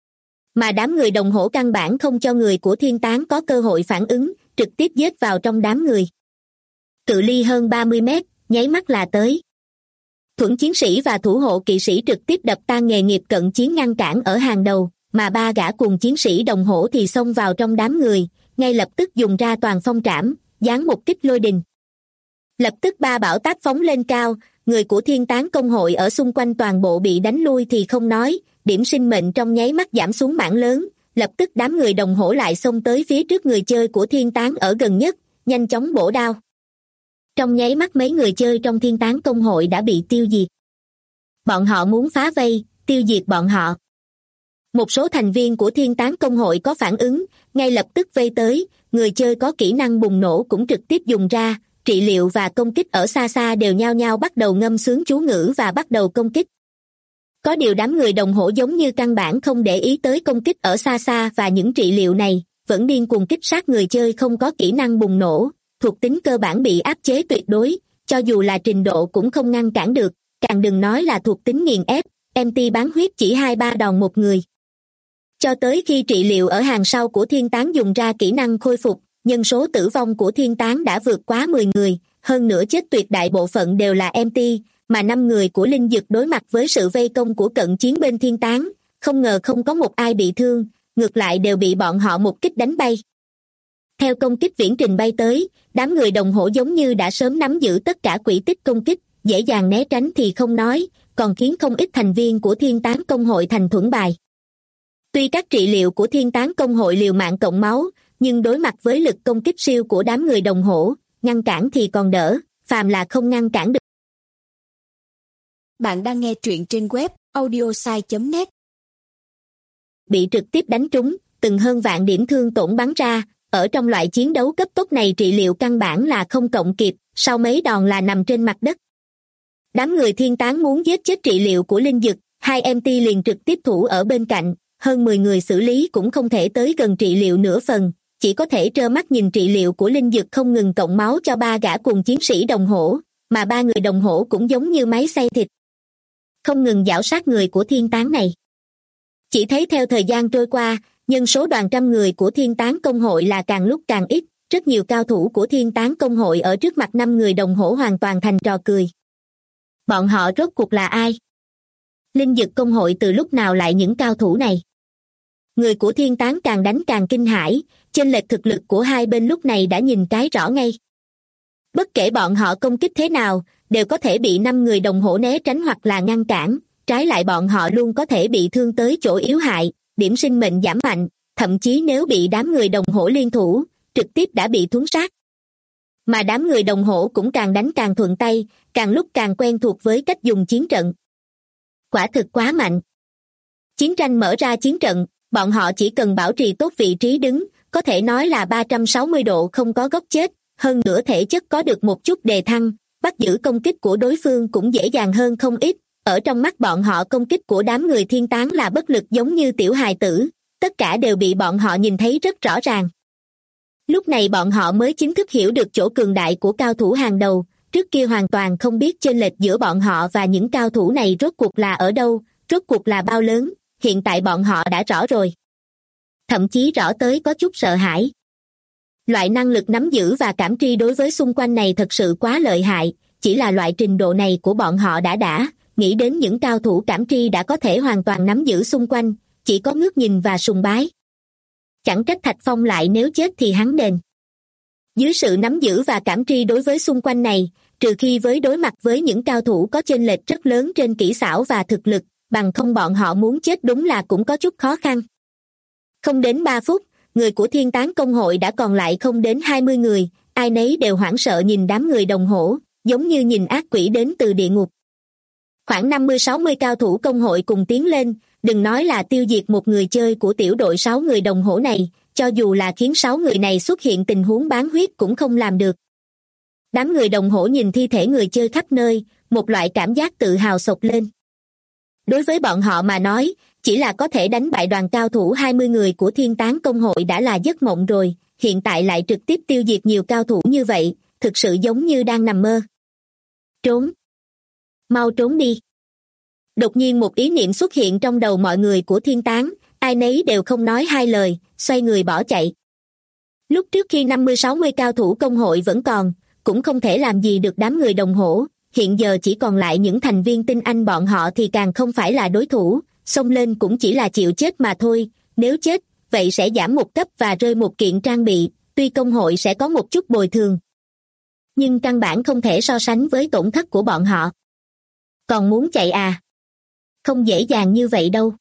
Mà đám người đồng hổ căn bản không cho người của Thiên Tán có cơ hội phản ứng, trực tiếp giết vào trong đám người. Cự ly hơn 30 mét, nháy mắt là tới. Thuẫn chiến sĩ và thủ hộ kỵ sĩ trực tiếp đập tan nghề nghiệp cận chiến ngăn cản ở hàng đầu, mà ba gã cuồng chiến sĩ đồng hổ thì xông vào trong đám người, ngay lập tức dùng ra toàn phong trảm, giáng một kích lôi đình. Lập tức ba bảo táp phóng lên cao, người của Thiên Tán công hội ở xung quanh toàn bộ bị đánh lui thì không nói, điểm sinh mệnh trong nháy mắt giảm xuống mảng lớn, lập tức đám người đồng hổ lại xông tới phía trước người chơi của Thiên Tán ở gần nhất, nhanh chóng bổ đao. Trong nháy mắt mấy người chơi trong Thiên Tán công hội đã bị tiêu diệt. Bọn họ muốn phá vây, tiêu diệt bọn họ. Một số thành viên của Thiên Tán công hội có phản ứng, ngay lập tức vây tới, người chơi có kỹ năng bùng nổ cũng trực tiếp dùng ra, trị liệu và công kích ở xa xa đều nhao nhao bắt đầu ngâm sướng chú ngữ và bắt đầu công kích. Có điều đám người đồng hổ giống như căn bản không để ý tới công kích ở xa xa và những trị liệu này, vẫn điên cuồng kích sát người chơi không có kỹ năng bùng nổ, thuộc tính cơ bản bị áp chế tuyệt đối, cho dù là trình độ cũng không ngăn cản được, càng đừng nói là thuộc tính nghiền ép, MT bán huyết chỉ 2-3 đòn một người. Cho tới khi trị liệu ở hàng sau của Thiên Tán dùng ra kỹ năng khôi phục, nhân số tử vong của Thiên Tán đã vượt quá 10 người, hơn nữa chết tuyệt đại bộ phận đều là MT, mà 5 người của Linh Dực đối mặt với sự vây công của cận chiến bên Thiên Tán, không ngờ không có một ai bị thương, ngược lại đều bị bọn họ một kích đánh bay. Theo công kích viễn trình bay tới, đám người đồng hổ giống như đã sớm nắm giữ tất cả quỹ tích công kích, dễ dàng né tránh thì không nói, còn khiến không ít thành viên của Thiên Tán công hội thành thuẫn bài. Tuy các trị liệu của Thiên Tán công hội liều mạng cộng máu, nhưng đối mặt với lực công kích siêu của đám người đồng hổ, ngăn cản thì còn đỡ, phàm là không ngăn cản được. Bạn đang nghe truyện trên web audiosai.net. Bị trực tiếp đánh trúng, từng hơn vạn điểm thương tổn bắn ra, ở trong loại chiến đấu cấp tốc này trị liệu căn bản là không cộng kịp, sau mấy đòn là nằm trên mặt đất. Đám người Thiên Tán muốn giết chết trị liệu của Linh Dực, 2MT liền trực tiếp thủ ở bên cạnh, hơn 10 người xử lý cũng không thể tới gần trị liệu nửa phần, chỉ có thể trơ mắt nhìn trị liệu của Linh Dực không ngừng cộng máu cho ba gã cùng chiến sĩ đồng hổ, mà ba người đồng hổ cũng giống như máy xay thịt, không ngừng giảo sát người của Thiên Tán này. Chỉ thấy theo thời gian trôi qua, nhân số đoàn trăm người của Thiên Tán công hội là càng lúc càng ít, rất nhiều cao thủ của Thiên Tán công hội ở trước mặt 5 người đồng hổ hoàn toàn thành trò cười. Bọn họ rốt cuộc là ai? Linh Dực công hội từ lúc nào lại những cao thủ này? Người của Thiên Tán càng đánh càng kinh hãi, chênh lệch thực lực của hai bên lúc này đã nhìn cái rõ ngay. Bất kể bọn họ công kích thế nào, đều có thể bị 5 người đồng hổ né tránh hoặc là ngăn cản, trái lại bọn họ luôn có thể bị thương tới chỗ yếu hại, điểm sinh mệnh giảm mạnh, thậm chí nếu bị đám người đồng hổ liên thủ, trực tiếp đã bị thuấn sát. Mà đám người đồng hổ cũng càng đánh càng thuận tay, càng lúc càng quen thuộc với cách dùng chiến trận. Quả thực quá mạnh. Chiến tranh mở ra chiến trận, bọn họ chỉ cần bảo trì tốt vị trí đứng, có thể nói là 360 độ không có góc chết, hơn nữa thể chất có được một chút đề thăng, bắt giữ công kích của đối phương cũng dễ dàng hơn không ít. Ở trong mắt bọn họ công kích của đám người Thiên Tán là bất lực giống như tiểu hài tử, tất cả đều bị bọn họ nhìn thấy rất rõ ràng. Lúc này bọn họ mới chính thức hiểu được chỗ cường đại của cao thủ hàng đầu, trước kia hoàn toàn không biết chênh lệch giữa bọn họ và những cao thủ này rốt cuộc là ở đâu, rốt cuộc là bao lớn, hiện tại bọn họ đã rõ rồi. Thậm chí rõ tới có chút sợ hãi. Loại năng lực nắm giữ và cảm tri đối với xung quanh này thật sự quá lợi hại, chỉ là loại trình độ này của bọn họ đã, nghĩ đến những cao thủ cảm tri đã có thể hoàn toàn nắm giữ xung quanh, chỉ có ngước nhìn và sùng bái. Chẳng trách Thạch Phong lại nếu chết thì hắn đền. Dưới sự nắm giữ và cảm tri đối với xung quanh này, trừ khi với đối mặt với những cao thủ có chênh lệch rất lớn trên kỹ xảo và thực lực, bằng không bọn họ muốn chết đúng là cũng có chút khó khăn. Không đến 3 phút, người của Thiên Tán công hội đã còn lại không đến 20 người, ai nấy đều hoảng sợ nhìn đám người đồng hổ, giống như nhìn ác quỷ đến từ địa ngục. Khoảng 50-60 cao thủ công hội cùng tiến lên, đừng nói là tiêu diệt một người chơi của tiểu đội 6 người đồng hổ này, cho dù là khiến 6 người này xuất hiện tình huống bán huyết cũng không làm được. Đám người đồng hổ nhìn thi thể người chơi khắp nơi, một loại cảm giác tự hào sộc lên. Đối với bọn họ mà nói, chỉ là có thể đánh bại đoàn cao thủ 20 người của Thiên Tán công hội đã là giấc mộng rồi, hiện tại lại trực tiếp tiêu diệt nhiều cao thủ như vậy, thực sự giống như đang nằm mơ. Trốn! Mau trốn đi! Đột nhiên một ý niệm xuất hiện trong đầu mọi người của Thiên Tán, ai nấy đều không nói hai lời, xoay người bỏ chạy. Lúc trước khi 50-60 cao thủ công hội vẫn còn, cũng không thể làm gì được đám người đồng hổ, hiện giờ chỉ còn lại những thành viên tinh anh bọn họ thì càng không phải là đối thủ, xông lên cũng chỉ là chịu chết mà thôi, nếu chết, vậy sẽ giảm một cấp và rơi một kiện trang bị, tuy công hội sẽ có một chút bồi thường. Nhưng căn bản không thể so sánh với tổn thất của bọn họ. Còn muốn chạy à? Không dễ dàng như vậy đâu.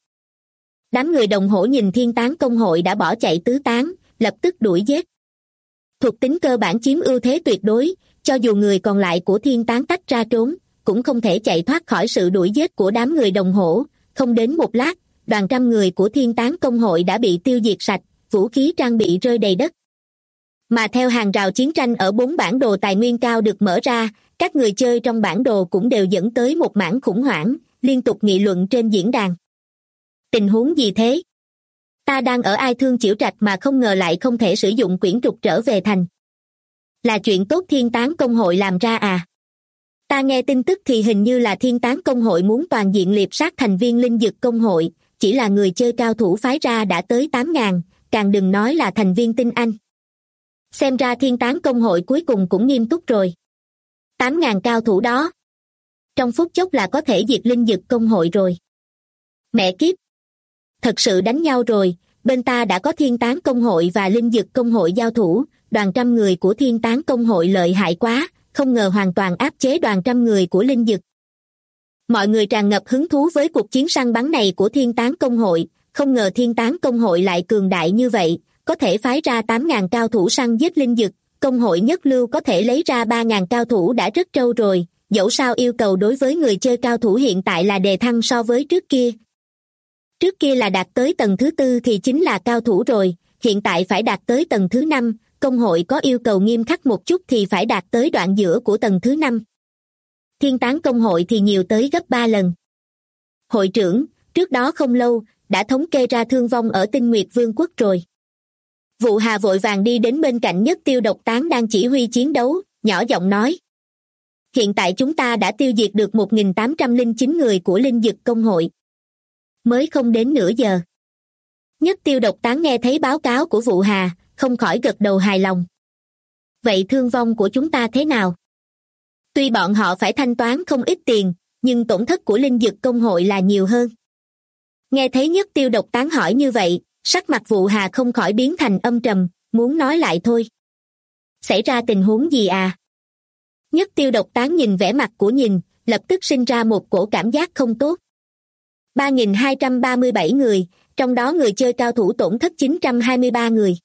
Đám người đồng hổ nhìn thiên tán công hội đã bỏ chạy tứ tán, lập tức đuổi giết. Thuộc tính cơ bản chiếm ưu thế tuyệt đối, cho dù người còn lại của thiên tán tách ra trốn, cũng không thể chạy thoát khỏi sự đuổi giết của đám người đồng hổ. Không đến một lát, đoàn trăm người của thiên tán công hội đã bị tiêu diệt sạch, vũ khí trang bị rơi đầy đất. Mà theo hàng rào chiến tranh ở 4 bản đồ tài nguyên cao được mở ra, các người chơi trong bản đồ cũng đều dẫn tới một mảng khủng hoảng, liên tục nghị luận trên diễn đàn. Tình huống gì thế? Ta đang ở Ai Thương Chiểu Trạch mà không ngờ lại không thể sử dụng quyển trục trở về thành. Là chuyện tốt thiên tán công hội làm ra à? Ta nghe tin tức thì hình như là thiên tán công hội muốn toàn diện liệp sát thành viên linh dực công hội, chỉ là người chơi cao thủ phái ra đã tới 8.000, càng đừng nói là thành viên tinh anh. Xem ra thiên tán công hội cuối cùng cũng nghiêm túc rồi. 8.000 cao thủ đó. Trong phút chốc là có thể diệt linh dực công hội rồi. Mẹ kiếp! Thật sự đánh nhau rồi, bên ta đã có thiên tán công hội và linh dực công hội giao thủ, đoàn trăm người của thiên tán công hội lợi hại quá, không ngờ hoàn toàn áp chế đoàn trăm người của linh dực. Mọi người tràn ngập hứng thú với cuộc chiến săn bắn này của thiên tán công hội, không ngờ thiên tán công hội lại cường đại như vậy, có thể phái ra 8.000 cao thủ săn giết linh dực, công hội nhất lưu có thể lấy ra 3.000 cao thủ đã rất trâu rồi, dẫu sao yêu cầu đối với người chơi cao thủ hiện tại là đề thăng so với trước kia. Trước kia là đạt tới tầng thứ 4 thì chính là cao thủ rồi, hiện tại phải đạt tới tầng thứ 5, công hội có yêu cầu nghiêm khắc một chút thì phải đạt tới đoạn giữa của tầng thứ 5. Thiên tán công hội thì nhiều tới gấp 3 lần. Hội trưởng, trước đó không lâu, đã thống kê ra thương vong ở Tinh Nguyệt Vương quốc rồi. Vụ Hà vội vàng đi đến bên cạnh Nhất Tiêu Độc Tán đang chỉ huy chiến đấu, nhỏ giọng nói. Hiện tại chúng ta đã tiêu diệt được 1.809 người của linh dực công hội. Mới không đến nửa giờ. Nhất Tiêu Độc Tán nghe thấy báo cáo của Vụ Hà, không khỏi gật đầu hài lòng. Vậy thương vong của chúng ta thế nào? Tuy bọn họ phải thanh toán không ít tiền, nhưng tổn thất của linh dực công hội là nhiều hơn. Nghe thấy Nhất Tiêu Độc Tán hỏi như vậy, sắc mặt Vụ Hà không khỏi biến thành âm trầm, muốn nói lại thôi. Xảy ra tình huống gì à? Nhất Tiêu Độc Tán nhìn vẻ mặt của nhìn, lập tức sinh ra một cổ cảm giác không tốt. 3.237 người, trong đó người chơi cao thủ tổn thất 923 người.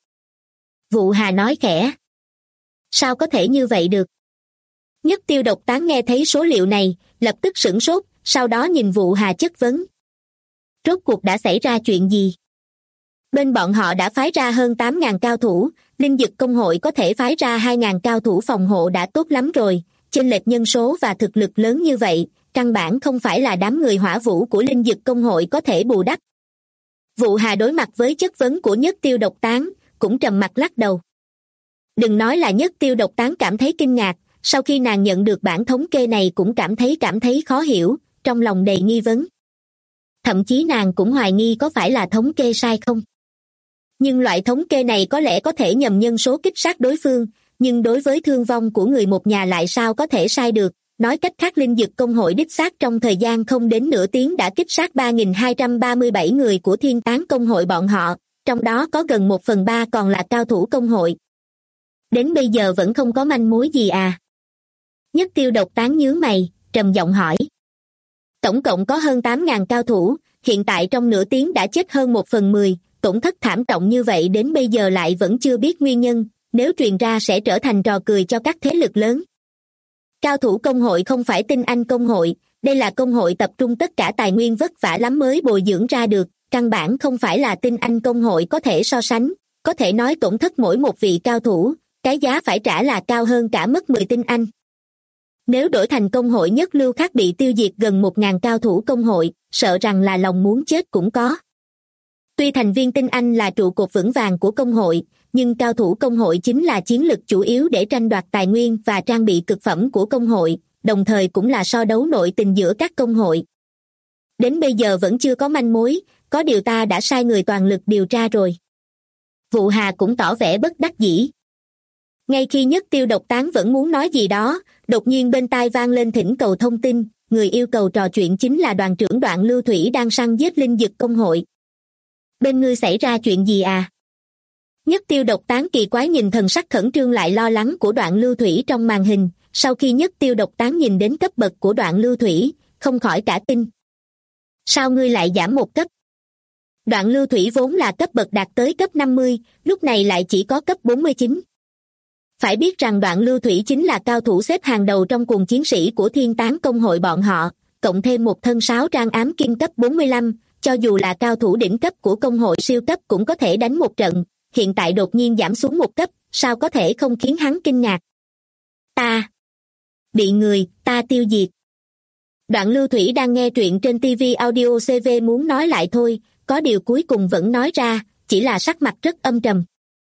Vụ Hà nói khẽ. Sao có thể như vậy được? Nhất Tiêu Độc Tán nghe thấy số liệu này, lập tức sửng sốt, sau đó nhìn Vụ Hà chất vấn. Rốt cuộc đã xảy ra chuyện gì? Bên bọn họ đã phái ra hơn 8.000 cao thủ, linh dực công hội có thể phái ra 2.000 cao thủ phòng hộ đã tốt lắm rồi, chênh lệch nhân số và thực lực lớn như vậy, căn bản không phải là đám người hỏa vũ của linh dực công hội có thể bù đắp. Vụ Hà đối mặt với chất vấn của Nhất Tiêu Độc Tán, cũng trầm mặt lắc đầu. Đừng nói là Nhất Tiêu Độc Tán cảm thấy kinh ngạc, sau khi nàng nhận được bản thống kê này cũng cảm thấy khó hiểu, trong lòng đầy nghi vấn. Thậm chí nàng cũng hoài nghi có phải là thống kê sai không. Nhưng loại thống kê này có lẽ có thể nhầm nhân số kích sát đối phương, nhưng đối với thương vong của người một nhà lại sao có thể sai được. Nói cách khác linh dực công hội đích xác trong thời gian không đến nửa tiếng đã kích sát 3.237 người của thiên tán công hội bọn họ, trong đó có gần 1/3 còn là cao thủ công hội. Đến bây giờ vẫn không có manh mối gì à? Nhất Tiêu Độc Tán nhướng mày, trầm giọng hỏi. Tổng cộng có hơn 8.000 cao thủ, hiện tại trong nửa tiếng đã chết hơn 1/10, tổn thất thảm trọng như vậy đến bây giờ lại vẫn chưa biết nguyên nhân, nếu truyền ra sẽ trở thành trò cười cho các thế lực lớn. Cao thủ công hội không phải tinh anh công hội, đây là công hội tập trung tất cả tài nguyên vất vả lắm mới bồi dưỡng ra được, căn bản không phải là tinh anh công hội có thể so sánh, có thể nói tổn thất mỗi một vị cao thủ, cái giá phải trả là cao hơn cả mất 10 tinh anh. Nếu đổi thành công hội nhất lưu khác bị tiêu diệt gần 1.000 cao thủ công hội, sợ rằng là lòng muốn chết cũng có. Tuy thành viên tinh anh là trụ cột vững vàng của công hội, nhưng cao thủ công hội chính là chiến lực chủ yếu để tranh đoạt tài nguyên và trang bị cực phẩm của công hội, đồng thời cũng là so đấu nội tình giữa các công hội. Đến bây giờ vẫn chưa có manh mối, có điều ta đã sai người toàn lực điều tra rồi. Vụ Hà cũng tỏ vẻ bất đắc dĩ. Ngay khi Nhất Tiêu Độc Tán vẫn muốn nói gì đó, Đột nhiên bên tai vang lên thỉnh cầu thông tin, người yêu cầu trò chuyện chính là đoàn trưởng Đoạn Lưu Thủy đang săn giết linh dực công hội. Bên ngươi xảy ra chuyện gì à? Nhất Tiêu Độc Tán kỳ quái nhìn thần sắc khẩn trương lại lo lắng của Đoạn Lưu Thủy trong màn hình, sau khi Nhất Tiêu Độc Tán nhìn đến cấp bậc của Đoạn Lưu Thủy, không khỏi cả kinh. Sao ngươi lại giảm một cấp? Đoạn Lưu Thủy vốn là cấp bậc đạt tới cấp 50, lúc này lại chỉ có cấp 49. Phải biết rằng Đoạn Lưu Thủy chính là cao thủ xếp hàng đầu trong quần chiến sĩ của Thiên Tán công hội bọn họ, cộng thêm một thân sáo trang ám kim cấp 45, cho dù là cao thủ đỉnh cấp của công hội siêu cấp cũng có thể đánh một trận, hiện tại đột nhiên giảm xuống một cấp, sao có thể không khiến hắn kinh ngạc. Ta bị người ta tiêu diệt. Đoạn Lưu Thủy đang nghe truyện trên TV Audio CV muốn nói lại thôi, có điều cuối cùng vẫn nói ra, chỉ là sắc mặt rất âm trầm.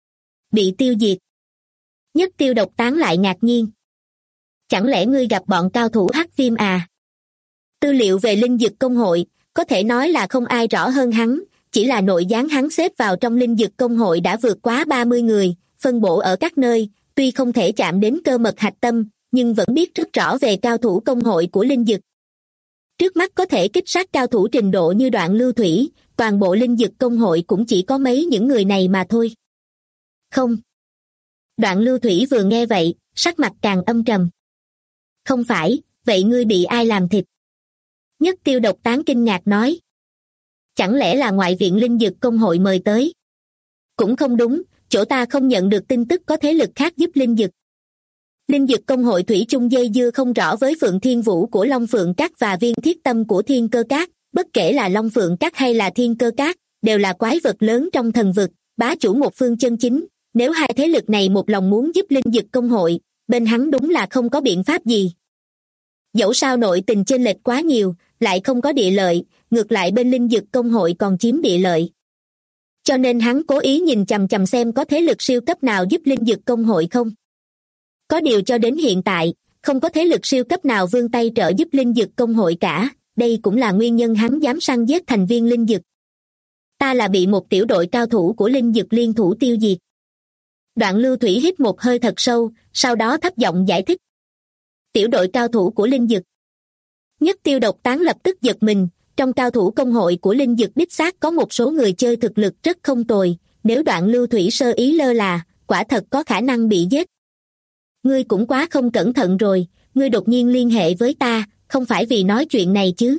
Bị tiêu diệt. Nhất Tiêu Độc Tán lại ngạc nhiên. Chẳng lẽ ngươi gặp bọn cao thủ hắc viêm à? Tư liệu về linh dực công hội, có thể nói là không ai rõ hơn hắn, chỉ là nội gián hắn xếp vào trong linh dực công hội đã vượt quá 30 người, phân bổ ở các nơi, tuy không thể chạm đến cơ mật hạch tâm, nhưng vẫn biết rất rõ về cao thủ công hội của linh dực. Trước mắt có thể kích sát cao thủ trình độ như Đoạn Lưu Thủy, toàn bộ linh dực công hội cũng chỉ có mấy những người này mà thôi. Không. Đoạn Lưu Thủy vừa nghe vậy, sắc mặt càng âm trầm. Không phải, vậy ngươi bị ai làm thịt? Nhất Tiêu Độc Tán kinh ngạc nói. Chẳng lẽ là ngoại viện linh dực công hội mời tới? Cũng không đúng, chỗ ta không nhận được tin tức có thế lực khác giúp linh dực. Linh dực công hội thủy chung dây dưa không rõ với Phượng Thiên Vũ của Long Phượng Các và Viên Thiết Tâm của Thiên Cơ Các, bất kể là Long Phượng Các hay là Thiên Cơ Các, đều là quái vật lớn trong thần vực, bá chủ một phương chân chính. Nếu hai thế lực này một lòng muốn giúp linh dực công hội, bên hắn đúng là không có biện pháp gì. Dẫu sao nội tình chênh lệch quá nhiều, lại không có địa lợi, ngược lại bên linh dực công hội còn chiếm địa lợi. Cho nên hắn cố ý nhìn chằm chằm xem có thế lực siêu cấp nào giúp linh dực công hội không. Có điều cho đến hiện tại, không có thế lực siêu cấp nào vươn tay trợ giúp linh dực công hội cả, đây cũng là nguyên nhân hắn dám săn giết thành viên linh dực. Ta là bị một tiểu đội cao thủ của linh dực liên thủ tiêu diệt. Đoạn Lưu Thủy hít một hơi thật sâu, sau đó thấp giọng giải thích. Tiểu đội cao thủ của linh dực. Nhất Tiêu Độc Tán lập tức giật mình, trong cao thủ công hội của linh dực đích xác có một số người chơi thực lực rất không tồi, nếu Đoạn Lưu Thủy sơ ý lơ là, quả thật có khả năng bị giết. Ngươi cũng quá không cẩn thận rồi, ngươi đột nhiên liên hệ với ta, không phải vì nói chuyện này chứ?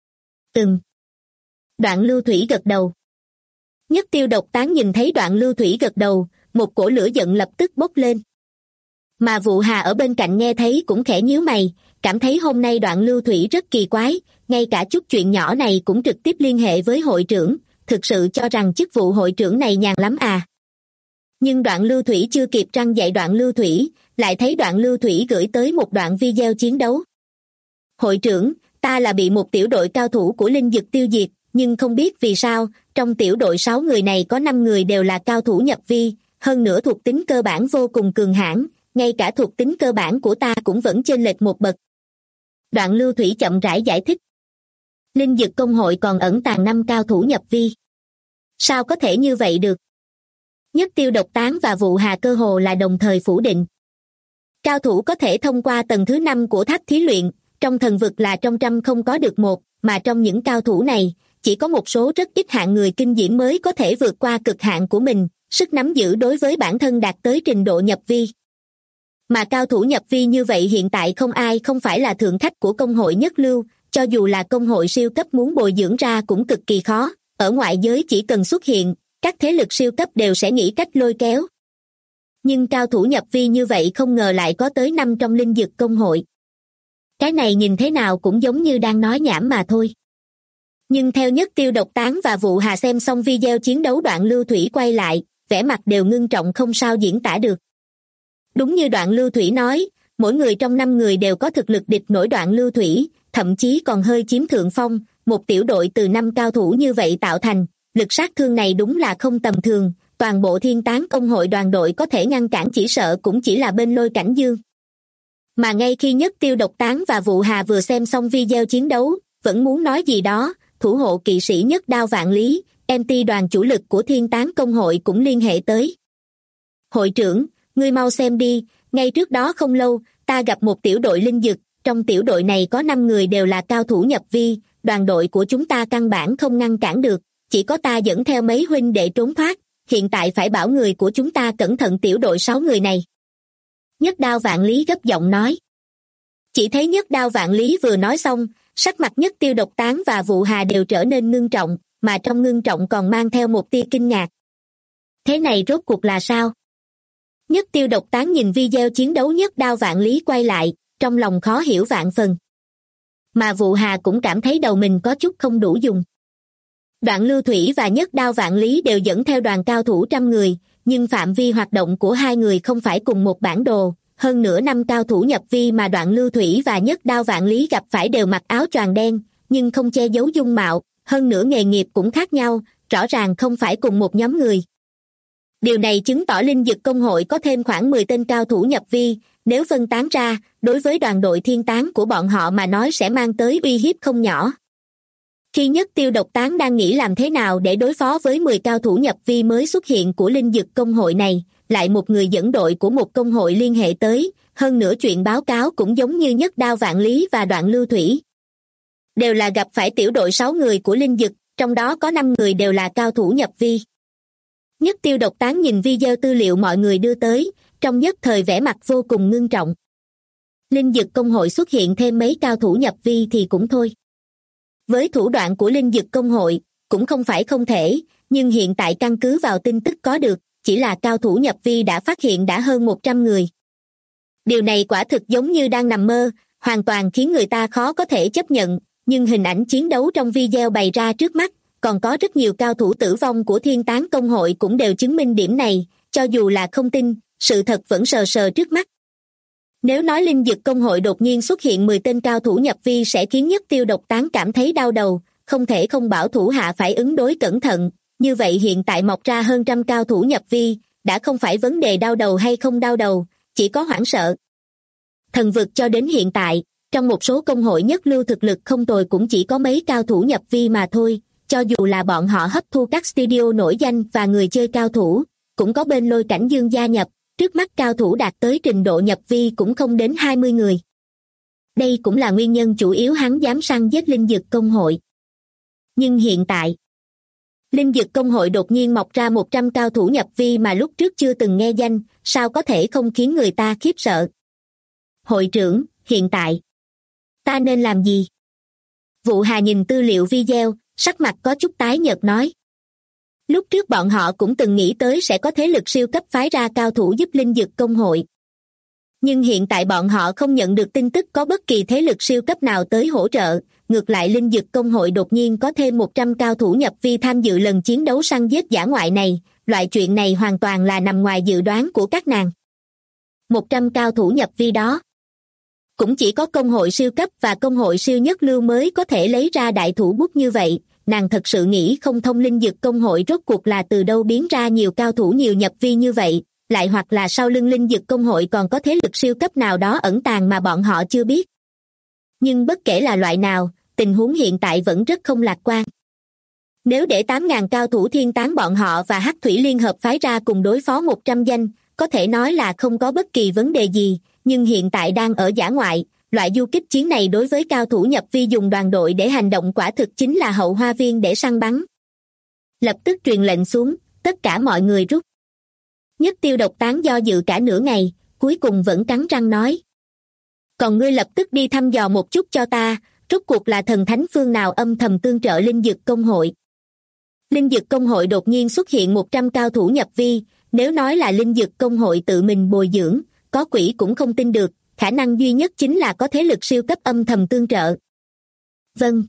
Đoạn Lưu Thủy gật đầu. Nhất Tiêu Độc Tán nhìn thấy Đoạn Lưu Thủy gật đầu, một cổ lửa giận lập tức bốc lên. Mà Vụ Hà ở bên cạnh nghe thấy cũng khẽ nhíu mày, cảm thấy hôm nay Đoạn Lưu Thủy rất kỳ quái, ngay cả chút chuyện nhỏ này cũng trực tiếp liên hệ với hội trưởng, thực sự cho rằng chức vụ hội trưởng này nhàn lắm à. Nhưng Đoạn Lưu Thủy chưa kịp răn dạy Đoạn Lưu Thủy, lại thấy Đoạn Lưu Thủy gửi tới một đoạn video chiến đấu. Hội trưởng, ta là bị một tiểu đội cao thủ của linh dực tiêu diệt, nhưng không biết vì sao, trong tiểu đội 6 người này có 5 người đều là cao thủ nhập vi, hơn nữa thuộc tính cơ bản vô cùng cường hãn, ngay cả thuộc tính cơ bản của ta cũng vẫn chênh lệch một bậc. Đoạn Lưu Thủy chậm rãi giải thích. Linh dực công hội còn ẩn tàng 5 cao thủ nhập vi. Sao có thể như vậy được? Nhất Tiêu Độc Tán và Vụ Hà cơ hồ là đồng thời phủ định. Cao thủ có thể thông qua tầng thứ 5 của tháp thí luyện, trong thần vực là trong trăm không có được một, mà trong những cao thủ này, chỉ có một số rất ít hạng người kinh diễm mới có thể vượt qua cực hạn của mình, sức nắm giữ đối với bản thân đạt tới trình độ nhập vi. Mà cao thủ nhập vi như vậy hiện tại không ai không phải là thượng khách của công hội nhất lưu, cho dù là công hội siêu cấp muốn bồi dưỡng ra cũng cực kỳ khó, ở ngoại giới chỉ cần xuất hiện, các thế lực siêu cấp đều sẽ nghĩ cách lôi kéo. Nhưng cao thủ nhập vi như vậy không ngờ lại có tới 5 trong linh dực công hội. Cái này nhìn thế nào cũng giống như đang nói nhảm mà thôi. Nhưng theo Nhất Tiêu Độc Tán và Vụ Hà xem xong video chiến đấu Đoạn Lưu Thủy quay lại, vẻ mặt đều ngưng trọng không sao diễn tả được. Đúng như Đoạn Lưu Thủy nói, mỗi người trong 5 người đều có thực lực địch nổi Đoạn Lưu Thủy, thậm chí còn hơi chiếm thượng phong, một tiểu đội từ 5 cao thủ như vậy tạo thành, lực sát thương này đúng là không tầm thường, toàn bộ Thiên Tán công hội đoàn đội có thể ngăn cản chỉ sợ cũng chỉ là bên Lôi Cảnh Dương. Mà ngay khi Nhất Tiêu Độc Tán và Vụ Hà vừa xem xong video chiến đấu, vẫn muốn nói gì đó, thủ hộ kỵ sĩ Nhất Đao Vạn Lý, MT đoàn chủ lực của Thiên Tán công hội cũng liên hệ tới. Hội trưởng, ngươi mau xem đi, ngay trước đó không lâu, ta gặp một tiểu đội linh dực, trong tiểu đội này có 5 người đều là cao thủ nhập vi, đoàn đội của chúng ta căn bản không ngăn cản được, chỉ có ta dẫn theo mấy huynh đệ trốn thoát, hiện tại phải bảo người của chúng ta cẩn thận tiểu đội 6 người này. Nhất Đao Vạn Lý gấp giọng nói. Chỉ thấy Nhất Đao Vạn Lý vừa nói xong, sắc mặt Nhất Tiêu Độc Tán và Vụ Hà đều trở nên ngưng trọng, mà trong ngưng trọng còn mang theo một tia kinh ngạc. Thế này rốt cuộc là sao? Nhất Tiêu Độc Tán nhìn video chiến đấu Nhất Đao Vạn Lý quay lại, trong lòng khó hiểu vạn phần. Mà Vụ Hà cũng cảm thấy đầu mình có chút không đủ dùng. Đoạn Lưu Thủy và Nhất Đao Vạn Lý đều dẫn theo đoàn cao thủ 100 người, nhưng phạm vi hoạt động của hai người không phải cùng một bản đồ. Hơn nữa 5 cao thủ nhập vi mà Đoạn Lưu Thủy và Nhất Đao Vạn Lý gặp phải đều mặc áo choàng đen, nhưng không che giấu dung mạo, hơn nữa nghề nghiệp cũng khác nhau, rõ ràng không phải cùng một nhóm người. Điều này chứng tỏ Linh Dực Công hội có thêm khoảng 10 tên cao thủ nhập vi, nếu phân tán ra, đối với đoàn đội thiên tán của bọn họ mà nói sẽ mang tới uy hiếp không nhỏ. Khi Nhất Tiêu Độc Tán đang nghĩ làm thế nào để đối phó với 10 cao thủ nhập vi mới xuất hiện của Linh Dực Công hội này, lại một người dẫn đội của một công hội liên hệ tới, hơn nữa chuyện báo cáo cũng giống như Nhất Đao Vạn Lý và Đoạn Lưu Thủy. Đều là gặp phải tiểu đội 6 người của Linh Dực, trong đó có 5 người đều là cao thủ nhập vi. Nhất Tiêu Độc Tán nhìn video tư liệu mọi người đưa tới, trong nhất thời vẻ mặt vô cùng ngưng trọng. Linh Dực Công hội xuất hiện thêm mấy cao thủ nhập vi thì cũng thôi. Với thủ đoạn của Linh Dực Công hội, cũng không phải không thể, nhưng hiện tại căn cứ vào tin tức có được, chỉ là cao thủ nhập vi đã phát hiện đã hơn 100 người. Điều này quả thực giống như đang nằm mơ, hoàn toàn khiến người ta khó có thể chấp nhận, nhưng hình ảnh chiến đấu trong video bày ra trước mắt, còn có rất nhiều cao thủ tử vong của Thiên Tán Công hội cũng đều chứng minh điểm này, cho dù là không tin, sự thật vẫn sờ sờ trước mắt. Nếu nói Linh Dực Công hội đột nhiên xuất hiện 10 tên cao thủ nhập vi sẽ khiến Nhất Tiêu Độc Tán cảm thấy đau đầu, không thể không bảo thủ hạ phải ứng đối cẩn thận, như vậy hiện tại mọc ra hơn 100 cao thủ nhập vi, đã không phải vấn đề đau đầu hay không đau đầu, chỉ có hoảng sợ. Thần vực cho đến hiện tại, trong một số công hội nhất lưu thực lực không tồi cũng chỉ có mấy cao thủ nhập vi mà thôi, cho dù là bọn họ hấp thu các studio nổi danh và người chơi cao thủ, cũng có bên Lôi Cảnh Dương gia nhập, trước mắt cao thủ đạt tới trình độ nhập vi cũng không đến 20 người. Đây cũng là nguyên nhân chủ yếu hắn dám săn giết Linh Dực Công hội. Nhưng hiện tại, Linh Dực Công hội đột nhiên mọc ra 100 cao thủ nhập vi mà lúc trước chưa từng nghe danh, sao có thể không khiến người ta khiếp sợ. Hội trưởng, hiện tại, ta nên làm gì? Vụ Hà nhìn tư liệu video, sắc mặt có chút tái nhợt nói. Lúc trước bọn họ cũng từng nghĩ tới sẽ có thế lực siêu cấp phái ra cao thủ giúp Linh Dực Công hội. Nhưng hiện tại bọn họ không nhận được tin tức có bất kỳ thế lực siêu cấp nào tới hỗ trợ, ngược lại Linh Dực Công hội đột nhiên có thêm 100 cao thủ nhập vi tham dự lần chiến đấu săn giết dã ngoại này, loại chuyện này hoàn toàn là nằm ngoài dự đoán của các nàng. 100 cao thủ nhập vi đó, cũng chỉ có công hội siêu cấp và công hội siêu nhất lưu mới có thể lấy ra đại thủ bút như vậy, nàng thật sự nghĩ không thông Linh Dực Công hội rốt cuộc là từ đâu biến ra nhiều cao thủ nhiều nhập vi như vậy, lại hoặc là sau lưng Linh Dực Công hội còn có thế lực siêu cấp nào đó ẩn tàng mà bọn họ chưa biết. Nhưng bất kể là loại nào, tình huống hiện tại vẫn rất không lạc quan. Nếu để 8.000 cao thủ thiên tán bọn họ và Hắc Thủy liên hợp phái ra cùng đối phó 100 danh, có thể nói là không có bất kỳ vấn đề gì, nhưng hiện tại đang ở dã ngoại, loại du kích chiến này đối với cao thủ nhập vi dùng đoàn đội để hành động quả thực chính là hậu hoa viên để săn bắn. Lập tức truyền lệnh xuống, tất cả mọi người rút. Nhất Tiêu Độc Tán do dự cả nửa ngày, cuối cùng vẫn cắn răng nói. Còn ngươi lập tức đi thăm dò một chút cho ta, rốt cuộc là thần thánh phương nào âm thầm tương trợ Linh Dực Công hội. Linh Dực Công hội đột nhiên xuất hiện 100 cao thủ nhập vi, nếu nói là Linh Dực Công hội tự mình bồi dưỡng, có quỷ cũng không tin được, khả năng duy nhất chính là có thế lực siêu cấp âm thầm tương trợ. Vâng.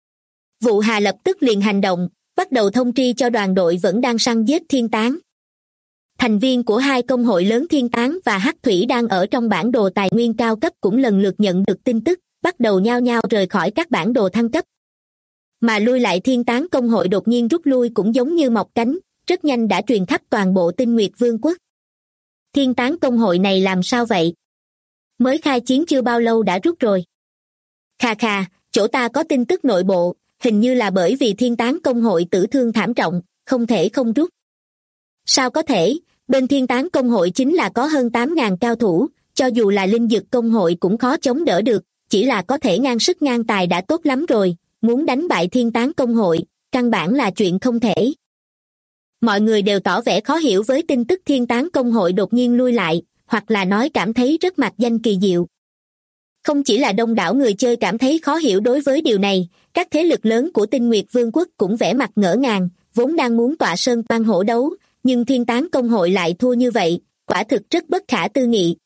Vụ Hà lập tức liền hành động, bắt đầu thông tri cho đoàn đội vẫn đang săn giết thiên tán. Thành viên của hai công hội lớn Thiên Tán và Hắc Thủy đang ở trong bản đồ tài nguyên cao cấp cũng lần lượt nhận được tin tức, bắt đầu nhao nhao rời khỏi các bản đồ thăng cấp. Mà lui lại Thiên Tán công hội đột nhiên rút lui cũng giống như mọc cánh, rất nhanh đã truyền khắp toàn bộ Tinh Nguyệt Vương quốc. Thiên Tán công hội này làm sao vậy? Mới khai chiến chưa bao lâu đã rút rồi. Khà khà, chỗ ta có tin tức nội bộ, hình như là bởi vì Thiên Tán công hội tử thương thảm trọng, không thể không rút. Sao có thể, bên Thiên Tán công hội chính là có hơn 8.000 cao thủ, cho dù là linh dực công hội cũng khó chống đỡ được, chỉ là có thể ngang sức ngang tài đã tốt lắm rồi, muốn đánh bại thiên tán công hội, căn bản là chuyện không thể. Mọi người đều tỏ vẻ khó hiểu với tin tức thiên tán công hội đột nhiên lui lại, hoặc là nói cảm thấy rất mạc danh kỳ diệu. Không chỉ là đông đảo người chơi cảm thấy khó hiểu đối với điều này, các thế lực lớn của Tinh Nguyệt Vương quốc cũng vẻ mặt ngỡ ngàng, vốn đang muốn tọa sơn quan hổ đấu, nhưng thiên tán công hội lại thua như vậy, quả thực rất bất khả tư nghị.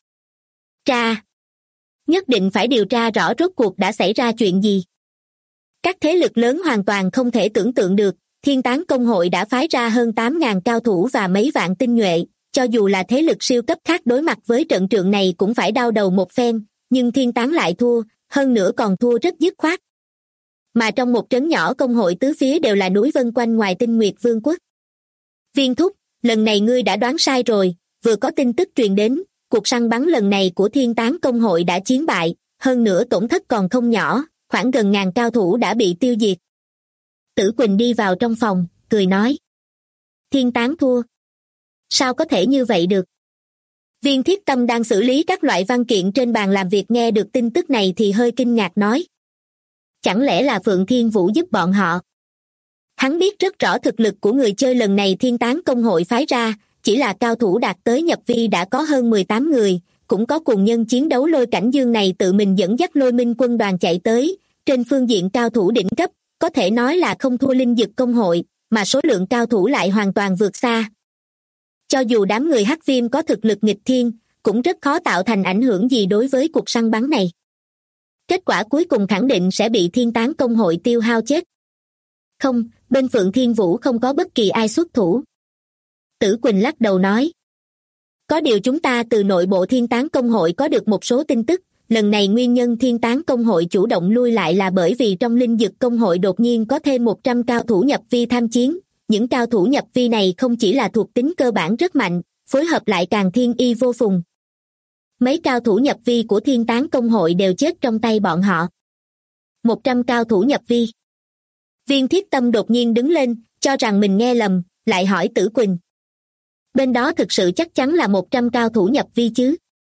Nhất định phải điều tra rõ rốt cuộc đã xảy ra chuyện gì. Các thế lực lớn hoàn toàn không thể tưởng tượng được, thiên tán công hội đã phái ra hơn 8.000 cao thủ và mấy vạn tinh nhuệ, cho dù là thế lực siêu cấp khác đối mặt với trận trượng này cũng phải đau đầu một phen, nhưng thiên tán lại thua, hơn nữa còn thua rất dứt khoát. Mà trong một trấn nhỏ công hội tứ phía đều là núi vân quanh ngoài Tinh Nguyệt Vương quốc. Viên thúc, lần này ngươi đã đoán sai rồi, vừa có tin tức truyền đến, cuộc săn bắn lần này của thiên tán công hội đã chiến bại, hơn nữa tổn thất còn không nhỏ, khoảng gần 1.000 cao thủ đã bị tiêu diệt. Tử Quỳnh đi vào trong phòng, cười nói. Thiên tán thua. Sao có thể như vậy được? Viên Thiết Tâm đang xử lý các loại văn kiện trên bàn làm việc nghe được tin tức này thì hơi kinh ngạc nói. Chẳng lẽ là Phượng Thiên Vũ giúp bọn họ? Hắn biết rất rõ thực lực của người chơi lần này thiên tán công hội phái ra, chỉ là cao thủ đạt tới nhập vi đã có hơn 18 người, cũng có cùng nhân chiến đấu Lôi Cảnh Dương này tự mình dẫn dắt Lôi Minh quân đoàn chạy tới, trên phương diện cao thủ đỉnh cấp, có thể nói là không thua linh dực công hội, mà số lượng cao thủ lại hoàn toàn vượt xa. Cho dù đám người Hắc Viêm có thực lực nghịch thiên, cũng rất khó tạo thành ảnh hưởng gì đối với cuộc săn bắn này. Kết quả cuối cùng khẳng định sẽ bị thiên tán công hội tiêu hao chết. Không, bên Phượng Thiên Vũ không có bất kỳ ai xuất thủ. Tử Quỳnh lắc đầu nói. Có điều chúng ta từ nội bộ thiên tán công hội có được một số tin tức, lần này nguyên nhân thiên tán công hội chủ động lui lại là bởi vì trong linh dực công hội đột nhiên có thêm 100 cao thủ nhập vi tham chiến. Những cao thủ nhập vi này không chỉ là thuộc tính cơ bản rất mạnh, phối hợp lại càng thiên y vô phùng. Mấy cao thủ nhập vi của thiên tán công hội đều chết trong tay bọn họ. 100 cao thủ nhập vi. Viên Thiết Tâm đột nhiên đứng lên, cho rằng mình nghe lầm, lại hỏi Tử Quỳnh. Bên đó thực sự chắc chắn là 100 cao thủ nhập vi chứ?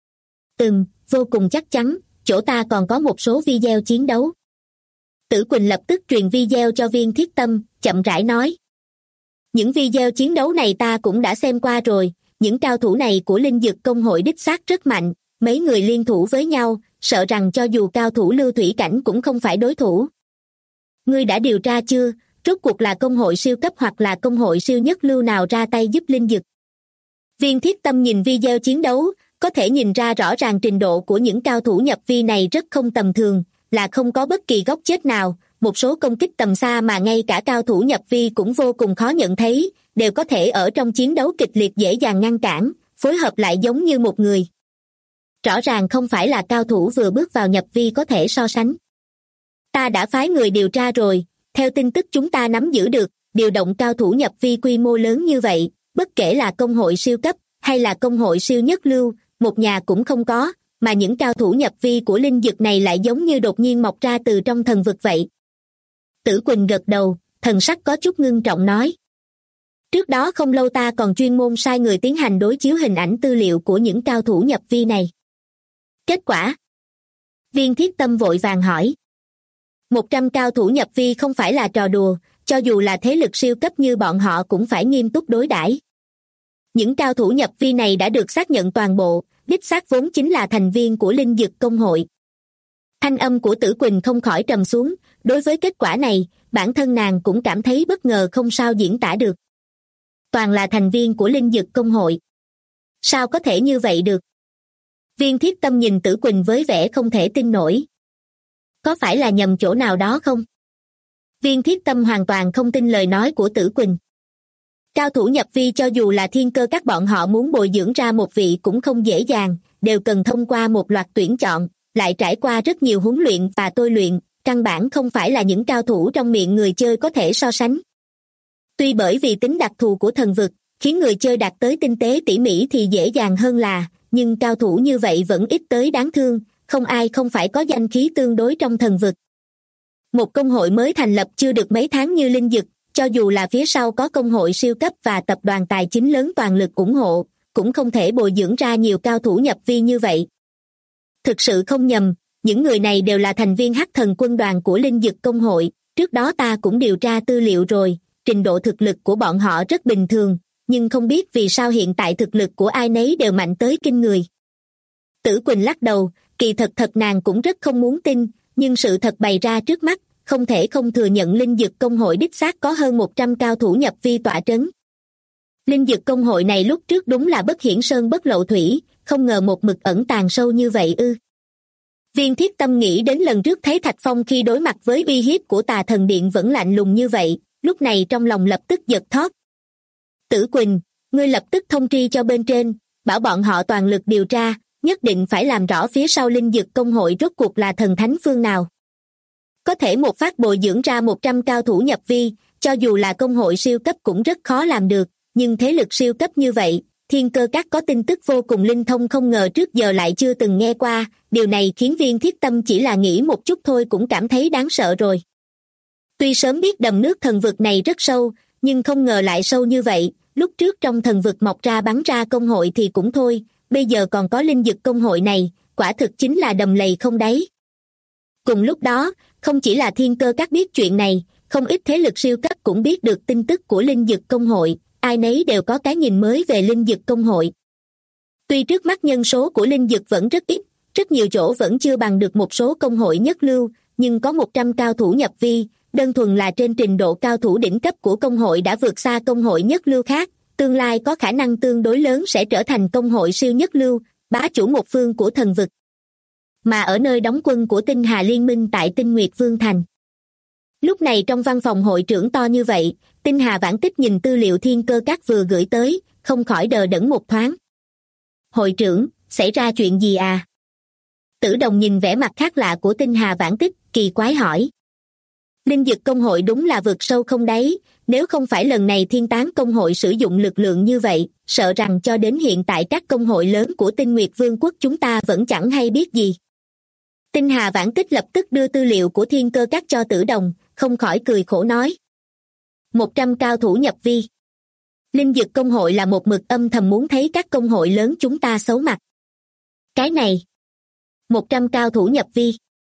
Vô cùng chắc chắn, chỗ ta còn có một số video chiến đấu. Tử Quỳnh lập tức truyền video cho Viên Thiết Tâm, chậm rãi nói. Những video chiến đấu này ta cũng đã xem qua rồi, những cao thủ này của linh dực công hội đích xác rất mạnh, mấy người liên thủ với nhau, sợ rằng cho dù cao thủ lưu thủy cảnh cũng không phải đối thủ. Ngươi đã điều tra chưa, rốt cuộc là công hội siêu cấp hoặc là công hội siêu nhất lưu nào ra tay giúp linh dực? Viên Thiết Tâm nhìn video chiến đấu, có thể nhìn ra rõ ràng trình độ của những cao thủ nhập vi này rất không tầm thường, là không có bất kỳ góc chết nào, một số công kích tầm xa mà ngay cả cao thủ nhập vi cũng vô cùng khó nhận thấy, đều có thể ở trong chiến đấu kịch liệt dễ dàng ngăn cản, phối hợp lại giống như một người. Rõ ràng không phải là cao thủ vừa bước vào nhập vi có thể so sánh. Ta đã phái người điều tra rồi, theo tin tức chúng ta nắm giữ được, điều động cao thủ nhập vi quy mô lớn như vậy, bất kể là công hội siêu cấp hay là công hội siêu nhất lưu, một nhà cũng không có, mà những cao thủ nhập vi của linh dực này lại giống như đột nhiên mọc ra từ trong thần vực vậy. Tử Quỳnh gật đầu, thần sắc có chút ngưng trọng nói. Trước đó không lâu ta còn chuyên môn sai người tiến hành đối chiếu hình ảnh tư liệu của những cao thủ nhập vi này. Kết quả? Viên Thiết Tâm vội vàng hỏi. 100 cao thủ nhập vi không phải là trò đùa, cho dù là thế lực siêu cấp như bọn họ cũng phải nghiêm túc đối đãi. Những cao thủ nhập vi này đã được xác nhận toàn bộ, đích xác vốn chính là thành viên của linh dực công hội. Thanh âm của Tử Quỳnh không khỏi trầm xuống, đối với kết quả này, bản thân nàng cũng cảm thấy bất ngờ không sao diễn tả được. Toàn là thành viên của linh dực công hội. Sao có thể như vậy được? Viên Thiết Tâm nhìn Tử Quỳnh với vẻ không thể tin nổi. Có phải là nhầm chỗ nào đó không? Viên Thiết Tâm hoàn toàn không tin lời nói của Tử Quỳnh. Cao thủ nhập vi cho dù là thiên cơ các bọn họ muốn bồi dưỡng ra một vị cũng không dễ dàng, đều cần thông qua một loạt tuyển chọn, lại trải qua rất nhiều huấn luyện và tôi luyện, căn bản không phải là những cao thủ trong miệng người chơi có thể so sánh. Tuy bởi vì tính đặc thù của thần vực, khiến người chơi đạt tới tinh tế tỉ mỉ thì dễ dàng hơn là, nhưng cao thủ như vậy vẫn ít tới đáng thương, không ai không phải có danh khí tương đối trong thần vực. Một công hội mới thành lập chưa được mấy tháng như linh dực, cho dù là phía sau có công hội siêu cấp và tập đoàn tài chính lớn toàn lực ủng hộ, cũng không thể bồi dưỡng ra nhiều cao thủ nhập vi như vậy. Thực sự không nhầm, những người này đều là thành viên Hắc Thần quân đoàn của Linh Dực Công hội, trước đó ta cũng điều tra tư liệu rồi, trình độ thực lực của bọn họ rất bình thường, nhưng không biết vì sao hiện tại thực lực của ai nấy đều mạnh tới kinh người. Tử Quỳnh lắc đầu, kỳ thật nàng cũng rất không muốn tin, nhưng sự thật bày ra trước mắt, không thể không thừa nhận Linh Dực Công hội đích xác có hơn 100 cao thủ nhập vi tọa trấn. Linh Dực Công hội này lúc trước đúng là bất hiển sơn bất lộ thủy, không ngờ một mực ẩn tàng sâu như vậy ư. Viên Thiết Tâm nghĩ đến lần trước thấy Thạch Phong khi đối mặt với uy hiếp của Tà Thần Điện vẫn lạnh lùng như vậy, lúc này trong lòng lập tức giật thót. Tử Quỳnh, ngươi lập tức thông tri cho bên trên, bảo bọn họ toàn lực điều tra, nhất định phải làm rõ phía sau Linh Dực Công hội rốt cuộc là thần thánh phương nào. Có thể một phát bồi dưỡng ra 100 cao thủ nhập vi, cho dù là công hội siêu cấp cũng rất khó làm được, nhưng thế lực siêu cấp như vậy, Thiên Cơ Các có tin tức vô cùng linh thông không ngờ trước giờ lại chưa từng nghe qua, điều này khiến Viên Thiết Tâm chỉ là nghĩ một chút thôi cũng cảm thấy đáng sợ rồi. Tuy sớm biết đầm nước thần vực này rất sâu, nhưng không ngờ lại sâu như vậy, lúc trước trong thần vực mọc ra bắn ra công hội thì cũng thôi, bây giờ còn có Linh Dực Công hội này, quả thực chính là đầm lầy không đáy. Cùng lúc đó, không chỉ là Thiên Cơ Các biết chuyện này, không ít thế lực siêu cấp cũng biết được tin tức của Linh Dực Công hội, ai nấy đều có cái nhìn mới về Linh Dực Công hội. Tuy trước mắt nhân số của Linh Dực vẫn rất ít, rất nhiều chỗ vẫn chưa bằng được một số công hội nhất lưu, nhưng có 100 cao thủ nhập vi, đơn thuần là trên trình độ cao thủ đỉnh cấp của công hội đã vượt xa công hội nhất lưu khác, tương lai có khả năng tương đối lớn sẽ trở thành công hội siêu nhất lưu, bá chủ một phương của thần vực. Mà ở nơi đóng quân của Tinh Hà Liên minh tại Tinh Nguyệt Vương Thành. Lúc này trong văn phòng hội trưởng to như vậy, Tinh Hà Vãn Tích nhìn tư liệu Thiên Cơ Các vừa gửi tới, không khỏi đờ đẫn một thoáng. Hội trưởng, xảy ra chuyện gì à? Tử Đồng nhìn vẻ mặt khác lạ của Tinh Hà Vãn Tích, kỳ quái hỏi. Linh Dực Công hội đúng là vượt sâu không đáy, nếu không phải lần này Thiên Tán Công hội sử dụng lực lượng như vậy, sợ rằng cho đến hiện tại các công hội lớn của Tinh Nguyệt Vương quốc chúng ta vẫn chẳng hay biết gì. Tinh Hà Vãn Tích lập tức đưa tư liệu của Thiên Cơ Các cho Tử Đồng, không khỏi cười khổ nói. 100 cao thủ nhập vi. Linh Dực Công hội là một mực âm thầm muốn thấy các công hội lớn chúng ta xấu mặt. Cái này. 100 cao thủ nhập vi.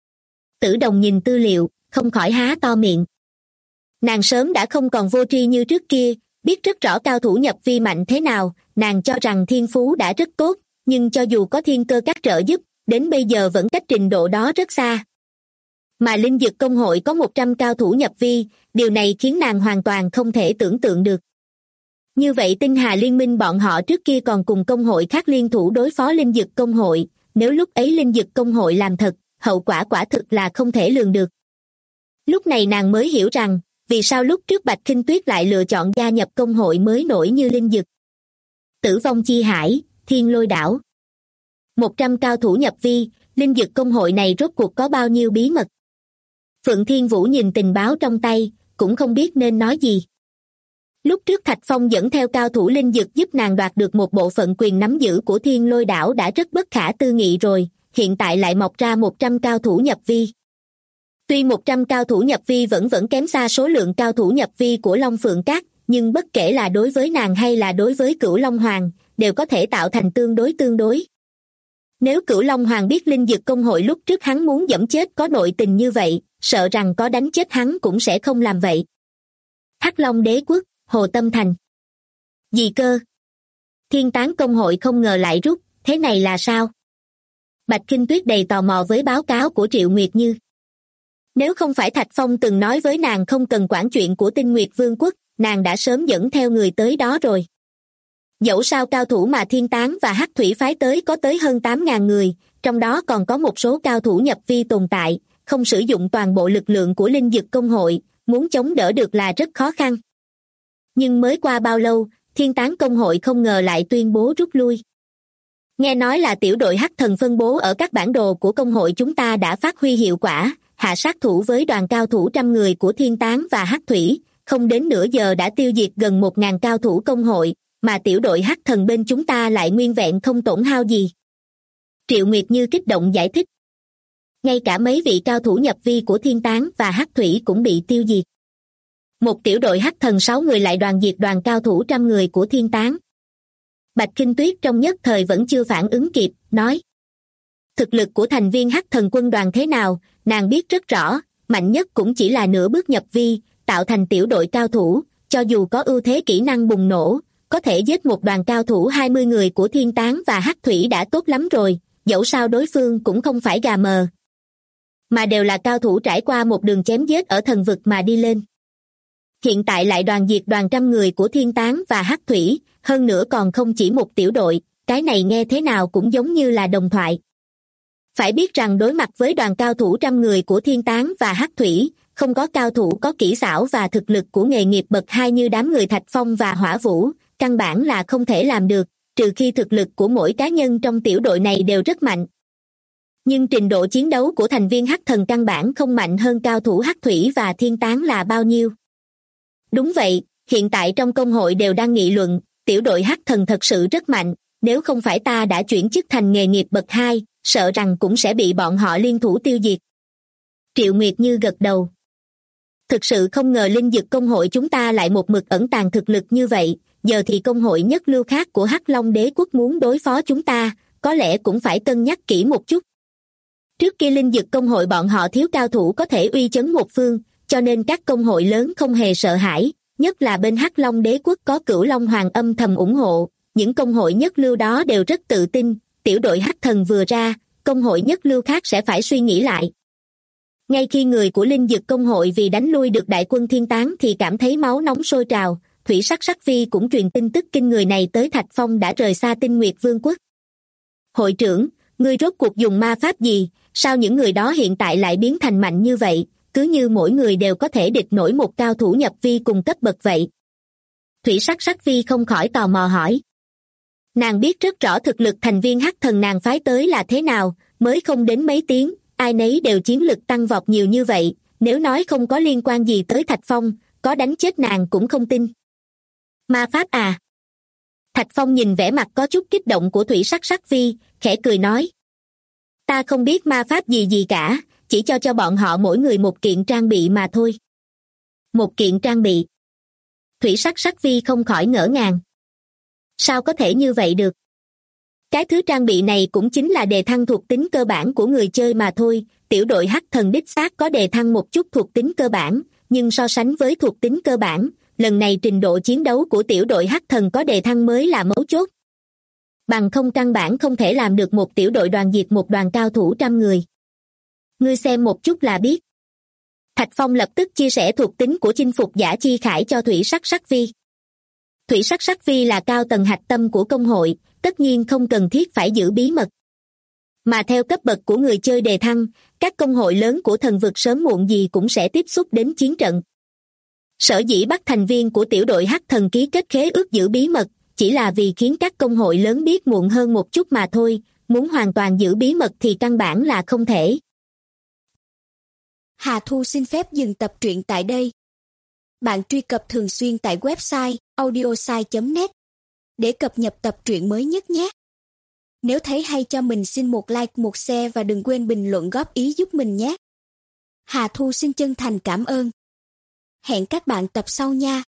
Tử Đồng nhìn tư liệu, không khỏi há to miệng. Nàng sớm đã không còn vô tri như trước kia, biết rất rõ cao thủ nhập vi mạnh thế nào, nàng cho rằng thiên phú đã rất tốt, nhưng cho dù có Thiên Cơ Các trợ giúp, đến bây giờ vẫn cách trình độ đó rất xa. Mà Linh Dực Công hội có 100 cao thủ nhập vi, điều này khiến nàng hoàn toàn không thể tưởng tượng được. Như vậy Tinh Hà Liên minh bọn họ trước kia còn cùng công hội khác liên thủ đối phó Linh Dực Công hội, nếu lúc ấy Linh Dực Công hội làm thật, hậu quả quả thực là không thể lường được. Lúc này nàng mới hiểu rằng, vì sao lúc trước Bạch Khinh Tuyết lại lựa chọn gia nhập công hội mới nổi như Linh Dực. Tử Vong Chi Hải, Thiên Lôi Đảo. 100 cao thủ nhập vi, Linh Dực Công hội này rốt cuộc có bao nhiêu bí mật? Phượng Thiên Vũ nhìn tình báo trong tay, cũng không biết nên nói gì. Lúc trước Thạch Phong dẫn theo cao thủ Linh Dực giúp nàng đoạt được một bộ phận quyền nắm giữ của Thiên Lôi Đảo đã rất bất khả tư nghị rồi, hiện tại lại mọc ra 100 cao thủ nhập vi. Tuy 100 cao thủ nhập vi vẫn kém xa số lượng cao thủ nhập vi của Long Phượng Các, nhưng bất kể là đối với nàng hay là đối với Cửu Long Hoàng, đều có thể tạo thành tương đối. Nếu Cửu Long Hoàng biết Linh Dực Công hội lúc trước hắn muốn giẫm chết có nội tình như vậy, sợ rằng có đánh chết hắn cũng sẽ không làm vậy. Hắc Long Đế Quốc, Hồ Tâm Thành. Gì cơ? Thiên Tán Công hội không ngờ lại rút, thế này là sao? Bạch Khinh Tuyết đầy tò mò với báo cáo của Triệu Nguyệt Như. Nếu không phải Thạch Phong từng nói với nàng không cần quản chuyện của Tinh Nguyệt Vương quốc, nàng đã sớm dẫn theo người tới đó rồi. Dẫu sao cao thủ mà Thiên Tán và Hắc Thủy phái tới có tới hơn 8.000 người, trong đó còn có một số cao thủ nhập vi tồn tại, không sử dụng toàn bộ lực lượng của Linh Dực Công hội, muốn chống đỡ được là rất khó khăn. Nhưng mới qua bao lâu, Thiên Tán Công hội không ngờ lại tuyên bố rút lui. Nghe nói là tiểu đội Hắc Thần phân bố ở các bản đồ của công hội chúng ta đã phát huy hiệu quả, hạ sát thủ với đoàn cao thủ 100 người của Thiên Tán và Hắc Thủy, không đến nửa giờ đã tiêu diệt gần 1.000 cao thủ công hội, mà tiểu đội Hắc Thần bên chúng ta lại nguyên vẹn không tổn hao gì. Triệu Nguyệt Như kích động giải thích. Ngay cả mấy vị cao thủ nhập vi của Thiên Tán và Hắc Thủy cũng bị tiêu diệt. Một tiểu đội Hắc Thần 6 người lại đoàn diệt đoàn cao thủ 100 người của Thiên Tán. Bạch Khinh Tuyết trong nhất thời vẫn chưa phản ứng kịp, nói. Thực lực của thành viên Hắc Thần quân đoàn thế nào, nàng biết rất rõ, mạnh nhất cũng chỉ là nửa bước nhập vi, tạo thành tiểu đội cao thủ, cho dù có ưu thế kỹ năng bùng nổ, có thể giết một đoàn cao thủ 20 người của Thiên Tán và Hắc Thủy đã tốt lắm rồi, dẫu sao đối phương cũng không phải gà mờ, mà đều là cao thủ trải qua một đường chém giết ở thần vực mà đi lên. Hiện tại lại đoàn diệt đoàn trăm người của Thiên Tán và Hắc Thủy, hơn nữa còn không chỉ một tiểu đội, cái này nghe thế nào cũng giống như là đồng thoại. Phải biết rằng đối mặt với đoàn cao thủ trăm người của Thiên Tán và Hắc Thủy, không có cao thủ có kỹ xảo và thực lực của nghề nghiệp bậc 2 như đám người Thạch Phong và Hỏa Vũ, căn bản là không thể làm được, trừ khi thực lực của mỗi cá nhân trong tiểu đội này đều rất mạnh. Nhưng trình độ chiến đấu của thành viên Hắc Thần căn bản không mạnh hơn cao thủ Hắc Thủy và Thiên Tán là bao nhiêu. Đúng vậy, hiện tại trong công hội đều đang nghị luận, tiểu đội Hắc Thần thật sự rất mạnh, nếu không phải ta đã chuyển chức thành nghề nghiệp bậc 2, sợ rằng cũng sẽ bị bọn họ liên thủ tiêu diệt. Triệu Nguyệt Như gật đầu. Thực sự không ngờ linh dực công hội chúng ta lại một mực ẩn tàng thực lực như vậy, giờ thì công hội nhất lưu khác của Hắc Long Đế quốc muốn đối phó chúng ta, có lẽ cũng phải cân nhắc kỹ một chút. Trước kia linh dực công hội bọn họ thiếu cao thủ có thể uy chấn một phương, cho nên các công hội lớn không hề sợ hãi, nhất là bên Hắc Long Đế quốc có Cửu Long Hoàng âm thầm ủng hộ, những công hội nhất lưu đó đều rất tự tin, tiểu đội Hắc Thần vừa ra, công hội nhất lưu khác sẽ phải suy nghĩ lại. Ngay khi người của linh dực công hội vì đánh lui được đại quân Thiên Tán thì cảm thấy máu nóng sôi trào, Thủy Sắc Sắc Vi cũng truyền tin tức kinh người này tới Thạch Phong đã rời xa Tinh Nguyệt Vương quốc. Hội trưởng, ngươi rốt cuộc dùng ma pháp gì, sao những người đó hiện tại lại biến thành mạnh như vậy, cứ như mỗi người đều có thể địch nổi một cao thủ nhập vi cùng cấp bậc vậy. Thủy Sắc Sắc Vi không khỏi tò mò hỏi. Nàng biết rất rõ thực lực thành viên Hắc Thần nàng phái tới là thế nào, mới không đến mấy tiếng, ai nấy đều chiến lực tăng vọt nhiều như vậy, nếu nói không có liên quan gì tới Thạch Phong, có đánh chết nàng cũng không tin. Ma pháp à? Thạch Phong nhìn vẻ mặt có chút kích động của Thủy Sắc Sắc Vi, khẽ cười nói. Ta không biết ma pháp gì cả, chỉ cho bọn họ mỗi người một kiện trang bị mà thôi. Một kiện trang bị. Thủy Sắc Sắc Vi không khỏi ngỡ ngàng. Sao có thể như vậy được? Cái thứ trang bị này cũng chính là đề thăng thuộc tính cơ bản của người chơi mà thôi, tiểu đội Hắc Thần đích xác có đề thăng một chút thuộc tính cơ bản, nhưng so sánh với thuộc tính cơ bản, lần này trình độ chiến đấu của tiểu đội Hắc Thần có đề thăng mới là mấu chốt. Bằng không căn bản không thể làm được một tiểu đội đoàn diệt một đoàn cao thủ trăm người. Ngươi xem một chút là biết. Thạch Phong lập tức chia sẻ thuộc tính của chinh phục giả chi khải cho Thủy Sắc Sắc Vi. Thủy Sắc Sắc Vi là cao tầng hạch tâm của công hội, tất nhiên không cần thiết phải giữ bí mật. Mà theo cấp bậc của người chơi đề thăng, các công hội lớn của thần vực sớm muộn gì cũng sẽ tiếp xúc đến chiến trận. Sở dĩ bắt thành viên của tiểu đội Hắc Thần ký kết khế ước giữ bí mật, chỉ là vì khiến các công hội lớn biết muộn hơn một chút mà thôi, muốn hoàn toàn giữ bí mật thì căn bản là không thể. Hà Thu xin phép dừng tập truyện tại đây. Bạn truy cập thường xuyên tại website audiosai.net để cập nhật tập truyện mới nhất nhé. Nếu thấy hay cho mình xin một like, một share và đừng quên bình luận góp ý giúp mình nhé. Hà Thu xin chân thành cảm ơn. Hẹn các bạn tập sau nha.